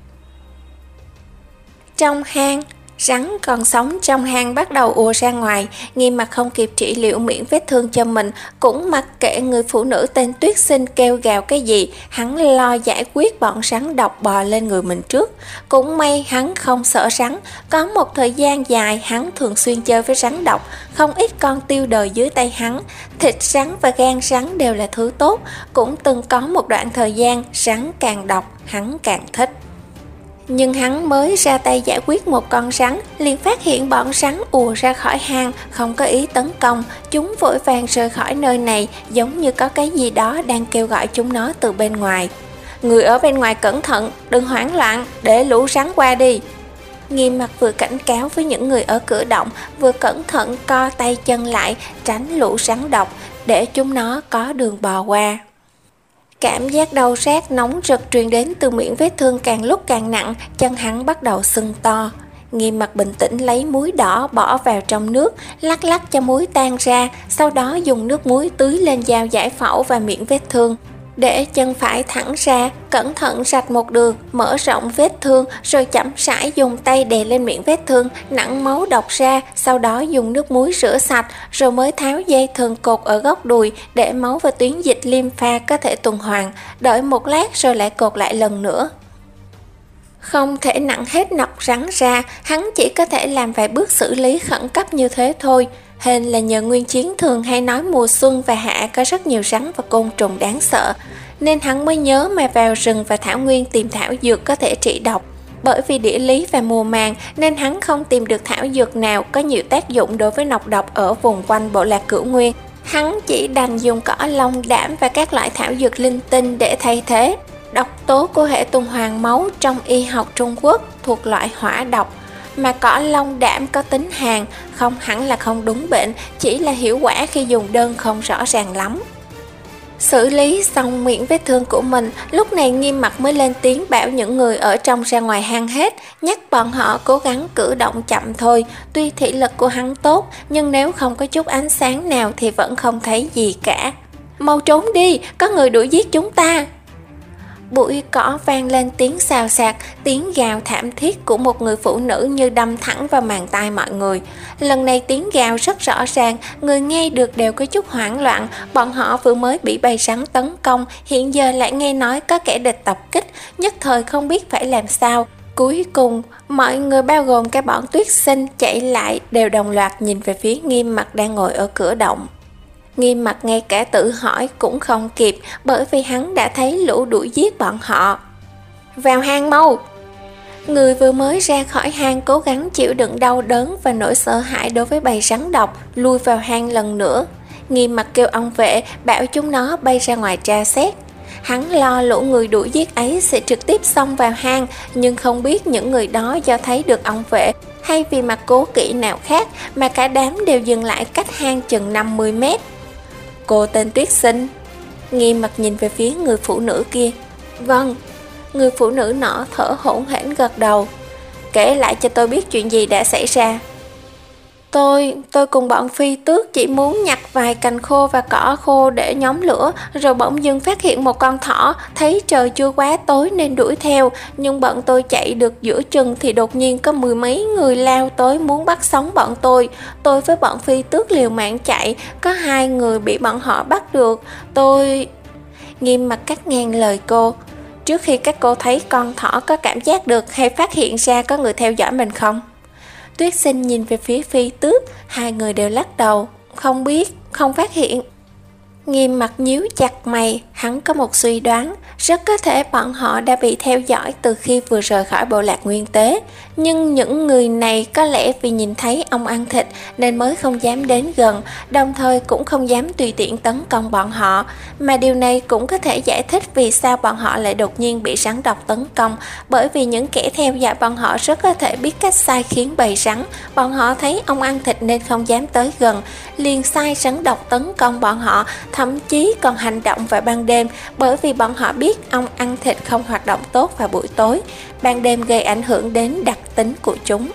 Trong hang, rắn còn sống trong hang bắt đầu ùa ra ngoài. Nghiêm Mặt không kịp trị liệu miễn vết thương cho mình, cũng mặc kệ người phụ nữ tên Tuyết Sinh kêu gào cái gì. Hắn lo giải quyết bọn rắn độc bò lên người mình trước. Cũng may hắn không sợ rắn. Có một thời gian dài hắn thường xuyên chơi với rắn độc, không ít con tiêu đời dưới tay hắn. Thịt rắn và gan rắn đều là thứ tốt. Cũng từng có một đoạn thời gian rắn càng độc hắn càng thích. Nhưng hắn mới ra tay giải quyết một con rắn, liền phát hiện bọn rắn ùa ra khỏi hang, không có ý tấn công. Chúng vội vàng rời khỏi nơi này, giống như có cái gì đó đang kêu gọi chúng nó từ bên ngoài. Người ở bên ngoài cẩn thận, đừng hoảng loạn, để lũ rắn qua đi. Nghiêm Mặt vừa cảnh cáo với những người ở cửa động, vừa cẩn thận co tay chân lại, tránh lũ rắn độc, để chúng nó có đường bò qua. Cảm giác đau rát nóng rực truyền đến từ miệng vết thương càng lúc càng nặng, chân hắn bắt đầu sưng to. Nghiêm Mặt bình tĩnh lấy muối đỏ bỏ vào trong nước, lắc lắc cho muối tan ra, sau đó dùng nước muối tưới lên dao giải phẫu và miệng vết thương. Để chân phải thẳng ra, cẩn thận rạch một đường, mở rộng vết thương, rồi chậm rãi dùng tay đè lên miệng vết thương, nặn máu độc ra, sau đó dùng nước muối rửa sạch, rồi mới tháo dây thừng cột ở góc đùi để máu và tuyến dịch lympha có thể tuần hoàn, đợi một lát rồi lại cột lại lần nữa. Không thể nặn hết nọc rắn ra, hắn chỉ có thể làm vài bước xử lý khẩn cấp như thế thôi. Hên là nhờ Nguyên Chiến thường hay nói mùa xuân và hạ có rất nhiều rắn và côn trùng đáng sợ, nên hắn mới nhớ mà vào rừng và thảo nguyên tìm thảo dược có thể trị độc. Bởi vì địa lý và mùa màng nên hắn không tìm được thảo dược nào có nhiều tác dụng đối với nọc độc ở vùng quanh bộ lạc Cửu Nguyên. Hắn chỉ đành dùng cỏ long đảm và các loại thảo dược linh tinh để thay thế. Độc tố của hệ tuần hoàn máu trong y học Trung Quốc thuộc loại hỏa độc, mà cỏ long đảm có tính hàn, không hẳn là không đúng bệnh, chỉ là hiệu quả khi dùng đơn không rõ ràng lắm. Xử lý xong miệng vết thương của mình, lúc này Nghiêm Mặt mới lên tiếng bảo những người ở trong ra ngoài hang hết, nhắc bọn họ cố gắng cử động chậm thôi. Tuy thị lực của hắn tốt, nhưng nếu không có chút ánh sáng nào thì vẫn không thấy gì cả. Mau trốn đi, có người đuổi giết chúng ta. Bụi cỏ vang lên tiếng xào xạc, tiếng gào thảm thiết của một người phụ nữ như đâm thẳng vào màng tai mọi người. Lần này tiếng gào rất rõ ràng, người nghe được đều có chút hoảng loạn. Bọn họ vừa mới bị bầy rắn tấn công, hiện giờ lại nghe nói có kẻ địch tập kích, nhất thời không biết phải làm sao. Cuối cùng, mọi người bao gồm cả bọn Tuyết Sinh chạy lại đều đồng loạt nhìn về phía Nghiêm Mặt đang ngồi ở cửa động. Nghiêm Mặt ngay cả tự hỏi cũng không kịp, bởi vì hắn đã thấy lũ đuổi giết bọn họ. Vào hang mau! Người vừa mới ra khỏi hang cố gắng chịu đựng đau đớn và nỗi sợ hãi đối với bầy rắn độc, lui vào hang lần nữa. Nghiêm Mặt kêu ông vệ bảo chúng nó bay ra ngoài tra xét. Hắn lo lũ người đuổi giết ấy sẽ trực tiếp xông vào hang, nhưng không biết những người đó do thấy được ông vệ hay vì mặt cố kỵ nào khác mà cả đám đều dừng lại cách hang chừng năm mươi mét. Cô tên Tuyết Sinh. Nghiêm Mặt nhìn về phía người phụ nữ kia. Vâng. Người phụ nữ nọ thở hổn hển gật đầu. Kể lại cho tôi biết chuyện gì đã xảy ra. Tôi, tôi cùng bọn phi tước chỉ muốn nhặt vài cành khô và cỏ khô để nhóm lửa, rồi bỗng dưng phát hiện một con thỏ, thấy trời chưa quá tối nên đuổi theo, nhưng bọn tôi chạy được giữa chừng thì đột nhiên có mười mấy người lao tới muốn bắt sống bọn tôi. Tôi với bọn phi tước liều mạng chạy, có hai người bị bọn họ bắt được. Tôi... Nghiêm mặt cắt ngang lời cô. Trước khi các cô thấy con thỏ có cảm giác được hay phát hiện ra có người theo dõi mình không? Tuyết Sinh nhìn về phía phi tước, hai người đều lắc đầu. Không biết, không phát hiện. Nghiêm mặt nhíu chặt mày, hắn có một suy đoán, rất có thể bọn họ đã bị theo dõi từ khi vừa rời khỏi bộ lạc nguyên tế. Nhưng những người này có lẽ vì nhìn thấy ông ăn thịt nên mới không dám đến gần, đồng thời cũng không dám tùy tiện tấn công bọn họ. Mà điều này cũng có thể giải thích vì sao bọn họ lại đột nhiên bị rắn độc tấn công, bởi vì những kẻ theo dõi bọn họ rất có thể biết cách sai khiến bầy rắn. Bọn họ thấy ông ăn thịt nên không dám tới gần, liền sai rắn độc tấn công bọn họ, thậm chí còn hành động vào ban đêm, bởi vì bọn họ biết ong ăn thịt không hoạt động tốt vào buổi tối, ban đêm gây ảnh hưởng đến đặc tính của chúng.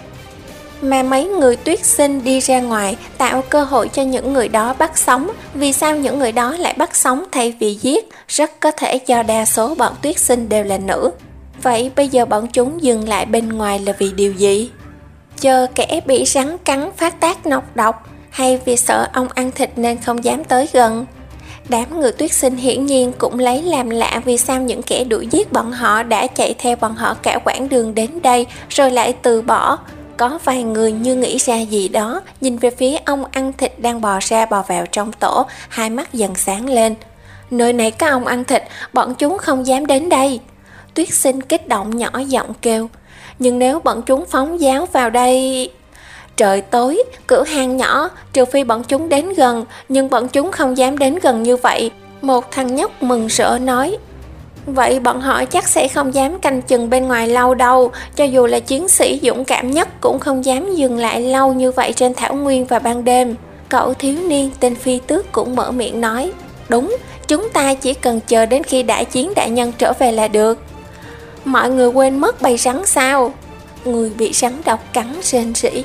Mà mấy người Tuyết Sinh đi ra ngoài tạo cơ hội cho những người đó bắt sống. Vì sao những người đó lại bắt sống thay vì giết? Rất có thể do đa số bọn Tuyết Sinh đều là nữ. Vậy bây giờ bọn chúng dừng lại bên ngoài là vì điều gì? Chờ kẻ bị rắn cắn phát tác nọc độc, hay vì sợ ong ăn thịt nên không dám tới gần? Đám người Tuyết Sinh hiển nhiên cũng lấy làm lạ vì sao những kẻ đuổi giết bọn họ đã chạy theo bọn họ cả quãng đường đến đây rồi lại từ bỏ. Có vài người như nghĩ ra gì đó, nhìn về phía ong ăn thịt đang bò ra bò vào trong tổ, hai mắt dần sáng lên. Nơi này có ong ăn thịt, bọn chúng không dám đến đây. Tuyết Sinh kích động nhỏ giọng kêu. Nhưng nếu bọn chúng phóng giáo vào đây... Trời tối, cửa hang nhỏ, trừ phi bọn chúng đến gần, nhưng bọn chúng không dám đến gần như vậy. Một thằng nhóc mừng rỡ nói. Vậy bọn họ chắc sẽ không dám canh chừng bên ngoài lâu đâu, cho dù là chiến sĩ dũng cảm nhất cũng không dám dừng lại lâu như vậy trên thảo nguyên vào ban đêm. Cậu thiếu niên tên Phi Tước cũng mở miệng nói. Đúng, chúng ta chỉ cần chờ đến khi đại chiến đại nhân trở về là được. Mọi người quên mất bầy rắn sao? Người bị rắn độc cắn rên rỉ.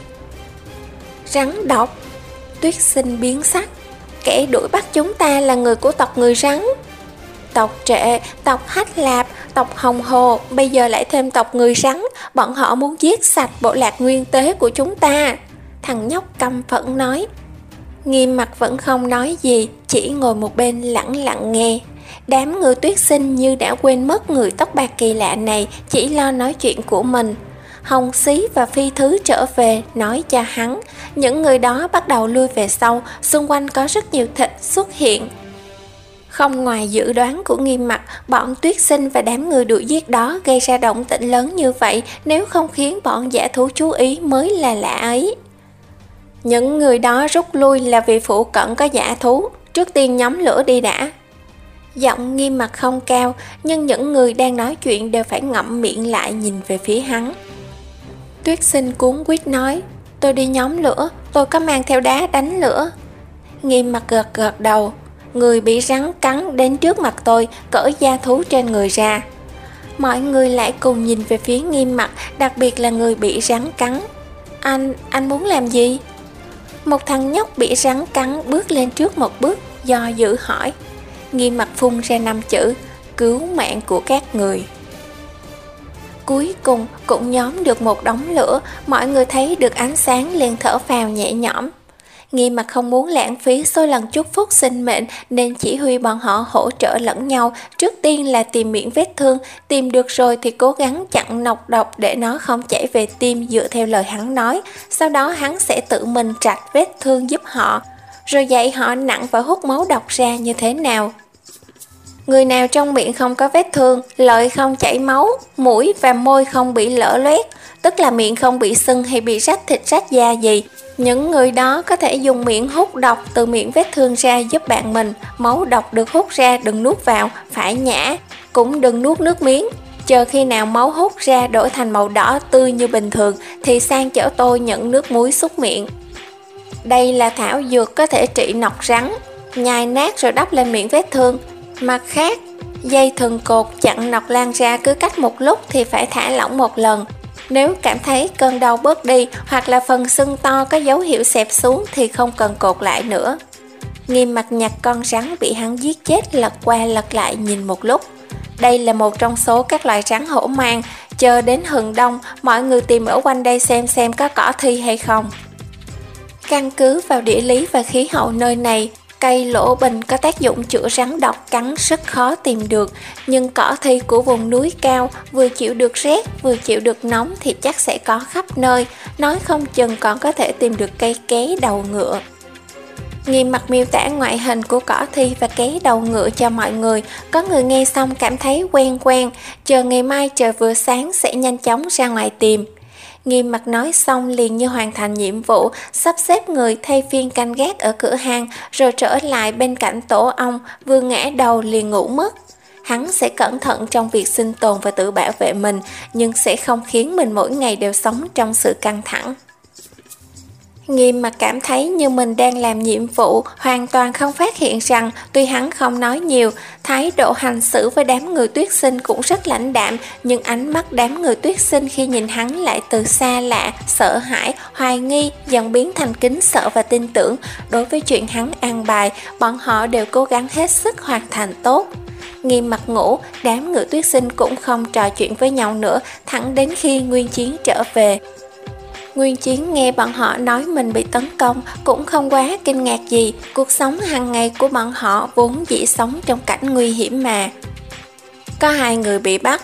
Rắn độc? Tuyết Sinh biến sắc. Kẻ đuổi bắt chúng ta là người của tộc người rắn. Tộc Trệ, tộc Hách Lạp, tộc Hồng Hồ, bây giờ lại thêm tộc người rắn. Bọn họ muốn giết sạch bộ lạc nguyên tế của chúng ta. Thằng nhóc căm phẫn nói. Nghiêm mặt vẫn không nói gì, chỉ ngồi một bên lặng lặng nghe. Đám người Tuyết Sinh như đã quên mất người tóc bạc kỳ lạ này, chỉ lo nói chuyện của mình. Hồng Xí và Phi Thứ trở về nói cho hắn. Những người đó bắt đầu lui về sau, xung quanh có rất nhiều thịt xuất hiện. Không ngoài dự đoán của Nghiêm mặt, bọn Tuyết Sinh và đám người đuổi giết đó gây ra động tĩnh lớn như vậy, nếu không khiến bọn dã thú chú ý mới là lạ ấy. Những người đó rút lui là vì phụ cận có dã thú, trước tiên nhóm lửa đi đã. Giọng Nghiêm mặt không cao, nhưng những người đang nói chuyện đều phải ngậm miệng lại nhìn về phía hắn. Tuyết Sinh cuống quýt nói, tôi đi nhóm lửa, tôi có mang theo đá đánh lửa. Nghiêm mặt gật gật đầu. Người bị rắn cắn đến trước mặt tôi, cởi da thú trên người ra. Mọi người lại cùng nhìn về phía Nghiêm mặt, đặc biệt là người bị rắn cắn. Anh, anh muốn làm gì? Một thằng nhóc bị rắn cắn bước lên trước một bước, do dự hỏi. Nghiêm mặt phun ra năm chữ, cứu mạng của các người. Cuối cùng cũng nhóm được một đống lửa, mọi người thấy được ánh sáng liền thở phào nhẹ nhõm. Nghiêm mặt không muốn lãng phí số lần chúc phúc sinh mệnh nên chỉ huy bọn họ hỗ trợ lẫn nhau. Trước tiên là tìm miệng vết thương, tìm được rồi thì cố gắng chặn nọc độc để nó không chảy về tim dựa theo lời hắn nói. Sau đó hắn sẽ tự mình rạch vết thương giúp họ, rồi dạy họ nặng và hút máu độc ra như thế nào. Người nào trong miệng không có vết thương, lợi không chảy máu, mũi và môi không bị lở loét, tức là miệng không bị sưng hay bị rách thịt rách da gì, những người đó có thể dùng miệng hút độc từ miệng vết thương ra giúp bạn mình. Máu độc được hút ra đừng nuốt vào, phải nhả, cũng đừng nuốt nước miếng. Chờ khi nào máu hút ra đổi thành màu đỏ tươi như bình thường thì sang chở tôi nhận nước muối súc miệng. Đây là thảo dược có thể trị nọc rắn, nhai nát rồi đắp lên miệng vết thương. Mặt khác, dây thừng cột chặn nọc lan ra cứ cách một lúc thì phải thả lỏng một lần. Nếu cảm thấy cơn đau bớt đi hoặc là phần sưng to có dấu hiệu xẹp xuống thì không cần cột lại nữa. Nghiêm mặt nhặt con rắn bị hắn giết chết lật qua lật lại nhìn một lúc. Đây là một trong số các loài rắn hổ mang, chờ đến hừng đông mọi người tìm ở quanh đây xem xem có cỏ thi hay không. Căn cứ vào địa lý và khí hậu nơi này, cây lỗ bình có tác dụng chữa rắn độc cắn rất khó tìm được, nhưng cỏ thi của vùng núi cao vừa chịu được rét vừa chịu được nóng thì chắc sẽ có khắp nơi, nói không chừng còn có thể tìm được cây ké đầu ngựa. Nghiêm mặt miêu tả ngoại hình của cỏ thi và ké đầu ngựa cho mọi người, có người nghe xong cảm thấy quen quen, chờ ngày mai trời vừa sáng sẽ nhanh chóng ra ngoài tìm. Nghiêm mặt nói xong liền như hoàn thành nhiệm vụ, sắp xếp người thay phiên canh gác ở cửa hàng, rồi trở lại bên cạnh tổ ong, vừa ngã đầu liền ngủ mất. Hắn sẽ cẩn thận trong việc sinh tồn và tự bảo vệ mình, nhưng sẽ không khiến mình mỗi ngày đều sống trong sự căng thẳng. Nghiêm mặt cảm thấy như mình đang làm nhiệm vụ, hoàn toàn không phát hiện rằng tuy hắn không nói nhiều, thái độ hành xử với đám người tuyết sinh cũng rất lãnh đạm, nhưng ánh mắt đám người tuyết sinh khi nhìn hắn lại từ xa lạ, sợ hãi, hoài nghi dần biến thành kính sợ và tin tưởng. Đối với chuyện hắn an bài, bọn họ đều cố gắng hết sức hoàn thành tốt. Nghiêm mặt ngủ, đám người tuyết sinh cũng không trò chuyện với nhau nữa, thẳng đến khi Nguyên Chiến trở về. Nguyên Chiến nghe bọn họ nói mình bị tấn công cũng không quá kinh ngạc gì, cuộc sống hàng ngày của bọn họ vốn dĩ sống trong cảnh nguy hiểm mà. Có hai người bị bắt.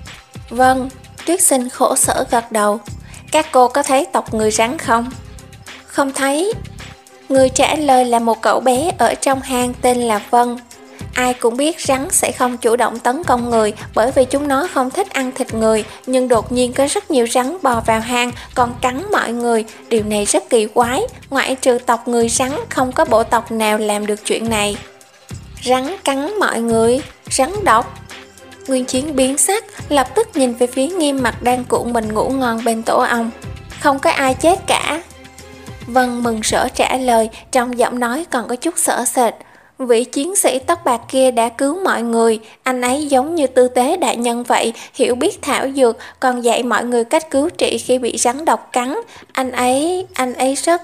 Vâng, Tuyết Sinh khổ sở gật đầu. Các cô có thấy tộc người rắn không? Không thấy. Người trả lời là một cậu bé ở trong hang tên là Vân. Ai cũng biết rắn sẽ không chủ động tấn công người bởi vì chúng nó không thích ăn thịt người, nhưng đột nhiên có rất nhiều rắn bò vào hang còn cắn mọi người. Điều này rất kỳ quái, ngoại trừ tộc người rắn không có bộ tộc nào làm được chuyện này. Rắn cắn mọi người, rắn độc. Nguyên Chiến biến sắc, lập tức nhìn về phía Nghiêm mặt đang cuộn mình ngủ ngon bên tổ ong. Không có ai chết cả. Vân mừng rỡ trả lời, trong giọng nói còn có chút sợ sệt. Vị chiến sĩ tóc bạc kia đã cứu mọi người, anh ấy giống như tư tế đại nhân vậy, hiểu biết thảo dược, còn dạy mọi người cách cứu trị khi bị rắn độc cắn. Anh ấy, anh ấy rất...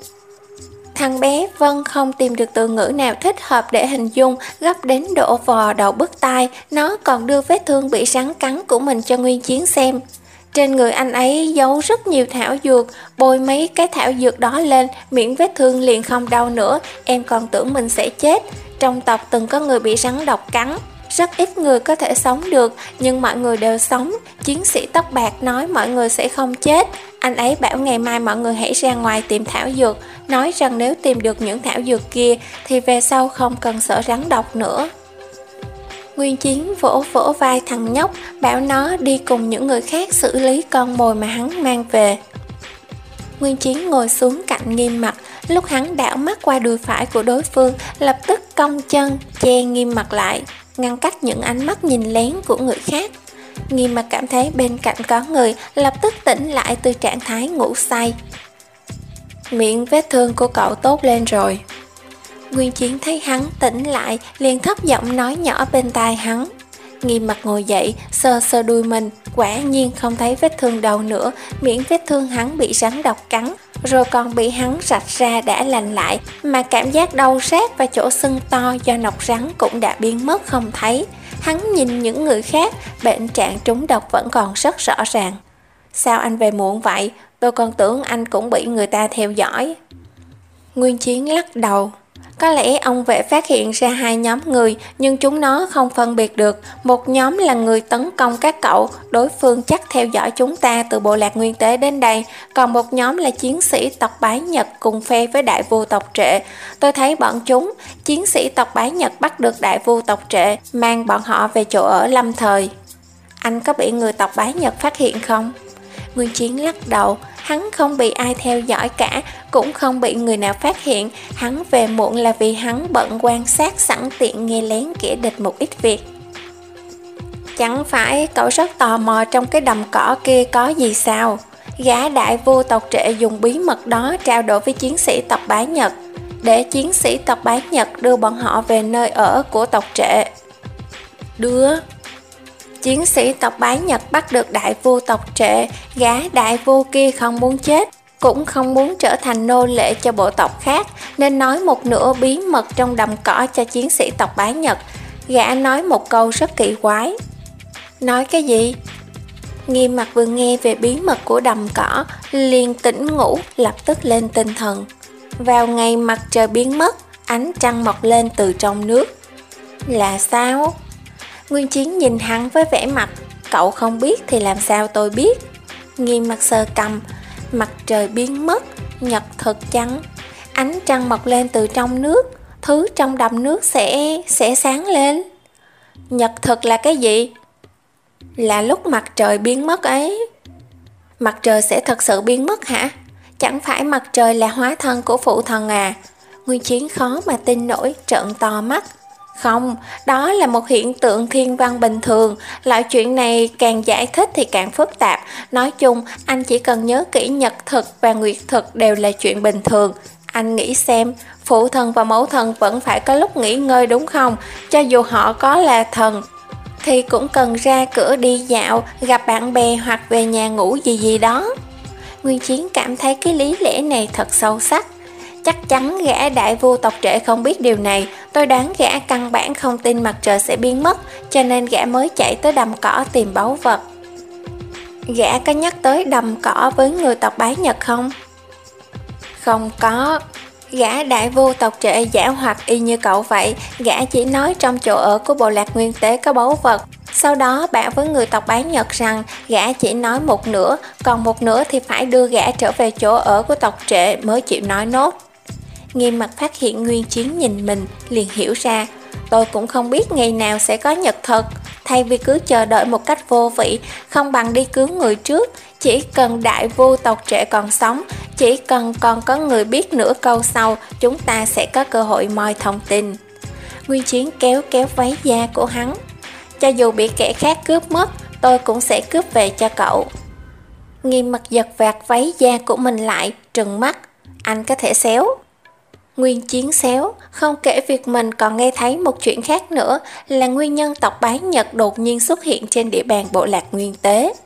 Thằng bé Vân không tìm được từ ngữ nào thích hợp để hình dung, gấp đến độ vò đầu bứt tai, nó còn đưa vết thương bị rắn cắn của mình cho Nguyên Chiến xem. Trên người anh ấy giấu rất nhiều thảo dược, bôi mấy cái thảo dược đó lên, miệng vết thương liền không đau nữa, em còn tưởng mình sẽ chết. Trong tộc từng có người bị rắn độc cắn, rất ít người có thể sống được, nhưng mọi người đều sống. Chiến sĩ tóc bạc nói mọi người sẽ không chết. Anh ấy bảo ngày mai mọi người hãy ra ngoài tìm thảo dược, nói rằng nếu tìm được những thảo dược kia thì về sau không cần sợ rắn độc nữa. Nguyên Chiến vỗ vỗ vai thằng nhóc, bảo nó đi cùng những người khác xử lý con mồi mà hắn mang về. Nguyên Chiến ngồi xuống cạnh Nghiêm mặt, lúc hắn đảo mắt qua đùi phải của đối phương, lập tức cong chân, che Nghiêm mặt lại, ngăn cách những ánh mắt nhìn lén của người khác. Nghiêm mặt cảm thấy bên cạnh có người, lập tức tỉnh lại từ trạng thái ngủ say. Miệng vết thương của cậu tốt lên rồi. Nguyên Chiến thấy hắn tỉnh lại, liền thấp giọng nói nhỏ bên tai hắn. Nghiêm mặt ngồi dậy, sờ sờ đuôi mình, quả nhiên không thấy vết thương đâu nữa, miệng vết thương hắn bị rắn độc cắn, rồi còn bị hắn rạch ra đã lành lại, mà cảm giác đau rát và chỗ sưng to do nọc rắn cũng đã biến mất không thấy. Hắn nhìn những người khác, bệnh trạng trúng độc vẫn còn rất rõ ràng. Sao anh về muộn vậy? Tôi còn tưởng anh cũng bị người ta theo dõi. Nguyên Chiến lắc đầu. Có lẽ ông vệ phát hiện ra hai nhóm người, nhưng chúng nó không phân biệt được. Một nhóm là người tấn công các cậu, đối phương chắc theo dõi chúng ta từ bộ lạc Nguyên Tế đến đây. Còn một nhóm là chiến sĩ tộc Bái Nhật cùng phe với đại vua tộc Trệ. Tôi thấy bọn chúng, chiến sĩ tộc Bái Nhật bắt được đại vua tộc Trệ, mang bọn họ về chỗ ở lâm thời. Anh có bị người tộc Bái Nhật phát hiện không? Nguyên Chiến lắc đầu. Hắn không bị ai theo dõi cả, cũng không bị người nào phát hiện. Hắn về muộn là vì hắn bận quan sát sẵn tiện nghe lén kẻ địch một ít việc. Chẳng phải cậu rất tò mò trong cái đầm cỏ kia có gì sao? Gã đại vua tộc Trệ dùng bí mật đó trao đổi với chiến sĩ tộc Bái Nhật, để chiến sĩ tộc Bái Nhật đưa bọn họ về nơi ở của tộc Trệ. Đưa? Chiến sĩ tộc Bái Nhật bắt được đại vua tộc Trệ, gã đại vua kia không muốn chết, cũng không muốn trở thành nô lệ cho bộ tộc khác, nên nói một nửa bí mật trong đầm cỏ cho chiến sĩ tộc Bái Nhật. Gã nói một câu rất kỳ quái. Nói cái gì? Nghiêm Mặc vừa nghe về bí mật của đầm cỏ, liền tỉnh ngủ, lập tức lên tinh thần. Vào ngày mặt trời biến mất, ánh trăng mọc lên từ trong nước. Là sao? Nguyên Chiến nhìn hắn với vẻ mặt, cậu không biết thì làm sao tôi biết. Nghiêm Mặc sờ cằm, mặt trời biến mất, nhật thực chăng? Ánh trăng mọc lên từ trong nước, thứ trong đầm nước sẽ sẽ sáng lên. Nhật thực là cái gì? Là lúc mặt trời biến mất ấy. Mặt trời sẽ thật sự biến mất hả? Chẳng phải mặt trời là hóa thân của phụ thần à? Nguyên Chiến khó mà tin nổi, trợn to mắt. Không, đó là một hiện tượng thiên văn bình thường. Loại chuyện này càng giải thích thì càng phức tạp. Nói chung, anh chỉ cần nhớ kỹ nhật thực và nguyệt thực đều là chuyện bình thường. Anh nghĩ xem, phụ thần và mẫu thần vẫn phải có lúc nghỉ ngơi đúng không? Cho dù họ có là thần thì cũng cần ra cửa đi dạo, gặp bạn bè hoặc về nhà ngủ gì gì đó. Nguyên Chiến cảm thấy cái lý lẽ này thật sâu sắc. Chắc chắn gã đại vua tộc Trệ không biết điều này. Tôi đoán gã căn bản không tin mặt trời sẽ biến mất, cho nên gã mới chạy tới đầm cỏ tìm báu vật. Gã có nhắc tới đầm cỏ với người tộc Bái Nhật không? Không có. Gã đại vua tộc Trệ giả hoạt y như cậu vậy. Gã chỉ nói trong chỗ ở của bộ lạc nguyên tế có báu vật. Sau đó bảo với người tộc Bái Nhật rằng gã chỉ nói một nửa, còn một nửa thì phải đưa gã trở về chỗ ở của tộc Trệ mới chịu nói nốt. Nghiêm Mặc phát hiện Nguyên Chiến nhìn mình, liền hiểu ra. Tôi cũng không biết ngày nào sẽ có nhật thực. Thay vì cứ chờ đợi một cách vô vị, không bằng đi cứu người trước. Chỉ cần đại vua tộc Trệ còn sống, chỉ cần còn có người biết nửa câu sau, chúng ta sẽ có cơ hội moi thông tin. Nguyên Chiến kéo kéo váy da của hắn. Cho dù bị kẻ khác cướp mất, tôi cũng sẽ cướp về cho cậu. Nghiêm Mặc giật vạt váy da của mình lại, trừng mắt. Anh có thể xéo. Nguyên Chiến xéo, không kể việc mình còn nghe thấy một chuyện khác nữa, là nguyên nhân tộc Bái Nhật đột nhiên xuất hiện trên địa bàn bộ lạc nguyên tế.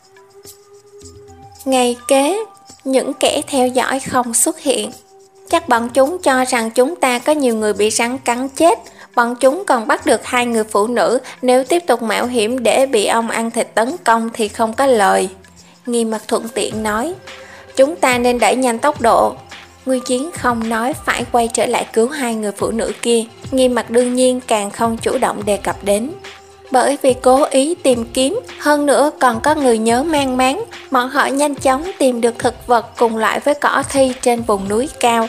Ngày kế, những kẻ theo dõi không xuất hiện. Chắc bọn chúng cho rằng chúng ta có nhiều người bị rắn cắn chết. Bọn chúng còn bắt được hai người phụ nữ, nếu tiếp tục mạo hiểm để bị ong ăn thịt tấn công thì không có lời. Nghiêm Mặc thuận tiện nói, chúng ta nên đẩy nhanh tốc độ. Nguyên Chiến không nói phải quay trở lại cứu hai người phụ nữ kia. Nghiêm Mặc đương nhiên càng không chủ động đề cập đến. Bởi vì cố ý tìm kiếm, hơn nữa còn có người nhớ mang máng, bọn họ nhanh chóng tìm được thực vật cùng loại với cỏ thi trên vùng núi cao.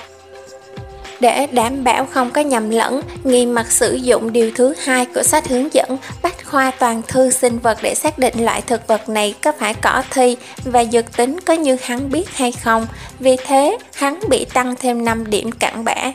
Để đảm bảo không có nhầm lẫn, Nghiêm Mặc sử dụng điều thứ hai của sách hướng dẫn Bách khoa toàn thư sinh vật để xác định loại thực vật này có phải cỏ thi và dược tính có như hắn biết hay không. Vì thế, hắn bị tăng thêm năm điểm cặn bã.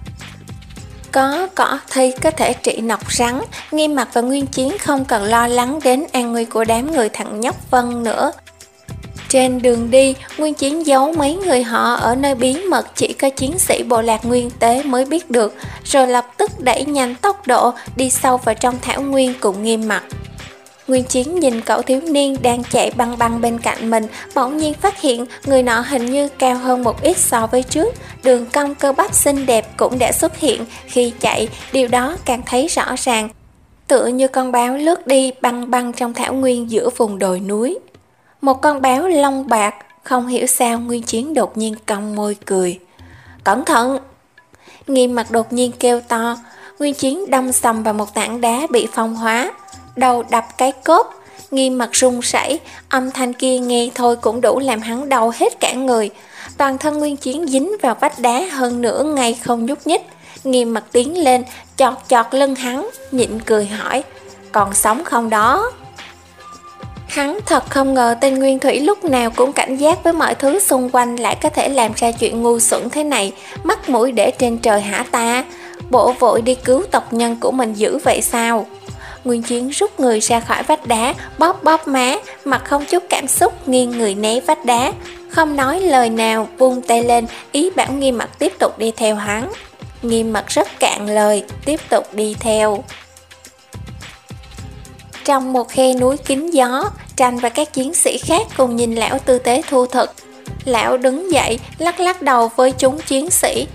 Có cỏ thi có thể trị nọc rắn, Nghiêm Mặc và Nguyên Chiến không cần lo lắng đến an nguy của đám người thằng nhóc Vân nữa. Trên đường đi, Nguyên Chiến giấu mấy người họ ở nơi bí mật chỉ có chiến sĩ bộ lạc nguyên tế mới biết được, rồi lập tức đẩy nhanh tốc độ đi sâu vào trong thảo nguyên cùng Nghiêm Mặc. Nguyên Chiến nhìn cậu thiếu niên đang chạy băng băng bên cạnh mình, bỗng nhiên phát hiện người nọ hình như cao hơn một ít so với trước, đường cong cơ bắp xinh đẹp cũng đã xuất hiện. Khi chạy, điều đó càng thấy rõ ràng, tựa như con báo lướt đi băng băng trong thảo nguyên giữa vùng đồi núi. Một con báo lông bạc, không hiểu sao Nguyên Chiến đột nhiên cong môi cười. Cẩn thận! Nghiêm Mặc đột nhiên kêu to. Nguyên Chiến đâm sầm vào một tảng đá bị phong hóa, đầu đập cái cốt. Nghiêm Mặc run rẩy, âm thanh kia nghe thôi cũng đủ làm hắn đau hết cả người. Toàn thân Nguyên Chiến dính vào vách đá hơn nửa ngày không nhúc nhích. Nghiêm Mặc tiến lên, chọt chọt lưng hắn, nhịn cười hỏi, còn sống không đó? Hắn thật không ngờ tên Nguyên Thủy lúc nào cũng cảnh giác với mọi thứ xung quanh, lại có thể làm ra chuyện ngu xuẩn thế này. Mắt mũi để trên trời hả ta? Bộ vội đi cứu tộc nhân của mình dữ vậy sao? Nguyên Chiến rút người ra khỏi vách đá, bóp bóp má, mặt không chút cảm xúc, nghiêng người né vách đá, không nói lời nào, vung tay lên, ý bảo Nghiêm Mặc tiếp tục đi theo hắn. Nghiêm Mặc rất cạn lời, tiếp tục đi theo. Trong một khe núi kín gió, Tranh và các chiến sĩ khác cùng nhìn lão tư tế thu thực. Lão đứng dậy, lắc lắc đầu với chúng chiến sĩ.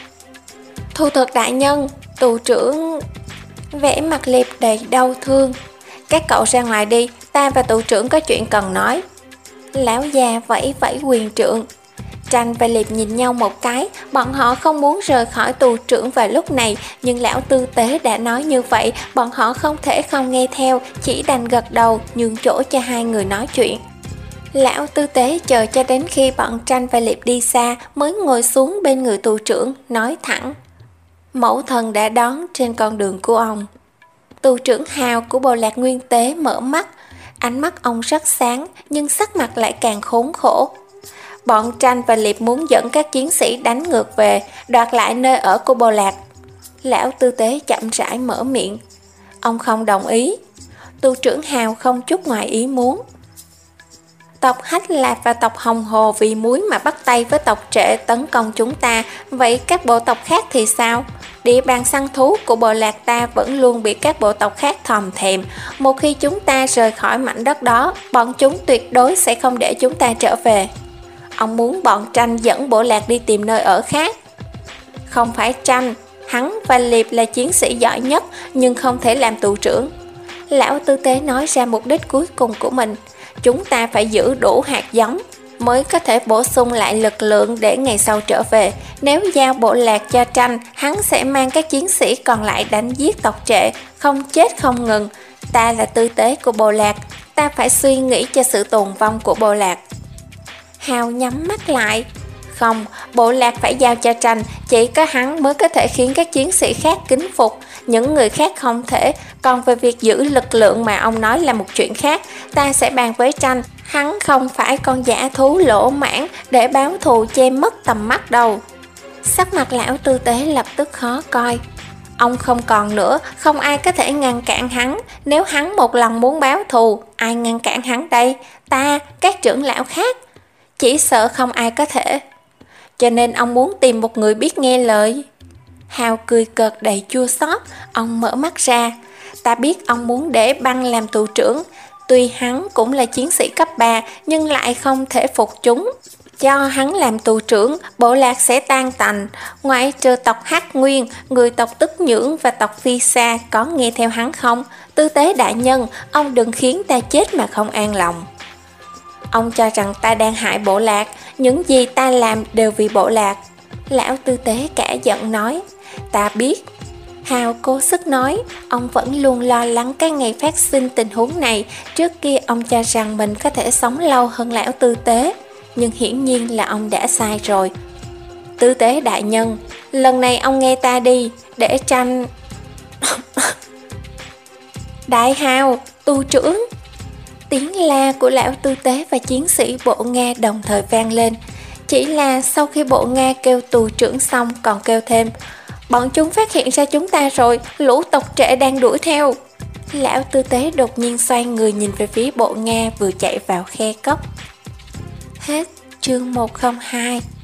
Thu thực đại nhân, tù trưởng... Vẻ mặt Liệp đầy đau thương. Các cậu ra ngoài đi, ta và tù trưởng có chuyện cần nói. Lão già vẫy vẫy quyền trượng. Tranh và Liệp nhìn nhau một cái, bọn họ không muốn rời khỏi tù trưởng vào lúc này, nhưng lão tư tế đã nói như vậy, bọn họ không thể không nghe theo, chỉ đành gật đầu, nhường chỗ cho hai người nói chuyện. Lão tư tế chờ cho đến khi bọn Tranh và Liệp đi xa mới ngồi xuống bên người tù trưởng, nói thẳng. Mẫu thần đã đón trên con đường của ông. Tù trưởng Hào của bộ lạc Nguyên Tế mở mắt, ánh mắt ông rất sáng nhưng sắc mặt lại càng khốn khổ. Bọn Tranh và Liệp muốn dẫn các chiến sĩ đánh ngược về, đoạt lại nơi ở của bộ lạc. Lão tư tế chậm rãi mở miệng. Ông không đồng ý. Tù trưởng Hào không chút ngoài ý muốn. Tộc Hách Lạp và tộc Hồng Hồ vì muối mà bắt tay với tộc Trệ tấn công chúng ta, vậy các bộ tộc khác thì sao? Địa bàn săn thú của bộ lạc ta vẫn luôn bị các bộ tộc khác thòm thèm. Một khi chúng ta rời khỏi mảnh đất đó, bọn chúng tuyệt đối sẽ không để chúng ta trở về. Ông muốn bọn Tranh dẫn bộ lạc đi tìm nơi ở khác. Không phải Tranh, hắn và Liệp là chiến sĩ giỏi nhất nhưng không thể làm tù trưởng. Lão tư tế nói ra mục đích cuối cùng của mình. Chúng ta phải giữ đủ hạt giống mới có thể bổ sung lại lực lượng để ngày sau trở về. Nếu giao bộ lạc cho Tranh, hắn sẽ mang các chiến sĩ còn lại đánh giết tộc Trệ, không chết không ngừng. Ta là tư tế của bộ lạc, ta phải suy nghĩ cho sự tồn vong của bộ lạc. Hào nhắm mắt lại. Không, bộ lạc phải giao cho Tranh, chỉ có hắn mới có thể khiến các chiến sĩ khác kính phục, những người khác không thể. Còn về việc giữ lực lượng mà ông nói là một chuyện khác, ta sẽ bàn với Tranh. Hắn không phải con dã thú lỗ mãng để báo thù che mất tầm mắt đâu. Sắc mặt lão tư tế lập tức khó coi. Ông không còn nữa, không ai có thể ngăn cản hắn. Nếu hắn một lần muốn báo thù, ai ngăn cản hắn đây? Ta, các trưởng lão khác. Chỉ sợ không ai có thể. Cho nên ông muốn tìm một người biết nghe lời. Hào cười cợt đầy chua xót. Ông mở mắt ra. Ta biết ông muốn để Băng làm tù trưởng. Tuy hắn cũng là chiến sĩ cấp ba, nhưng lại không thể phục chúng. Cho hắn làm tù trưởng, bộ lạc sẽ tan tành. Ngoại trừ tộc Hắc Nguyên, người tộc Tức Nhưỡng và tộc Phi Sa có nghe theo hắn không? Tư tế đại nhân, ông đừng khiến ta chết mà không an lòng. Ông cho rằng ta đang hại bộ lạc, những gì ta làm đều vì bộ lạc. Lão tư tế cả giận nói. Ta biết. Hào cố sức nói, ông vẫn luôn lo lắng cái ngày phát sinh tình huống này. Trước kia ông cho rằng mình có thể sống lâu hơn lão tư tế, nhưng hiển nhiên là ông đã sai rồi. Tư tế đại nhân, lần này ông nghe ta đi, để Tranh... Đại Hào, tù trưởng. Tiếng la của lão tư tế và chiến sĩ bộ Nga đồng thời vang lên. Chỉ là sau khi bộ Nga kêu tù trưởng xong còn kêu thêm, bọn chúng phát hiện ra chúng ta rồi, lũ tộc Trệ đang đuổi theo. Lão tư tế đột nhiên xoay người nhìn về phía bộ Nga vừa chạy vào khe cốc. Hết chương một không hai.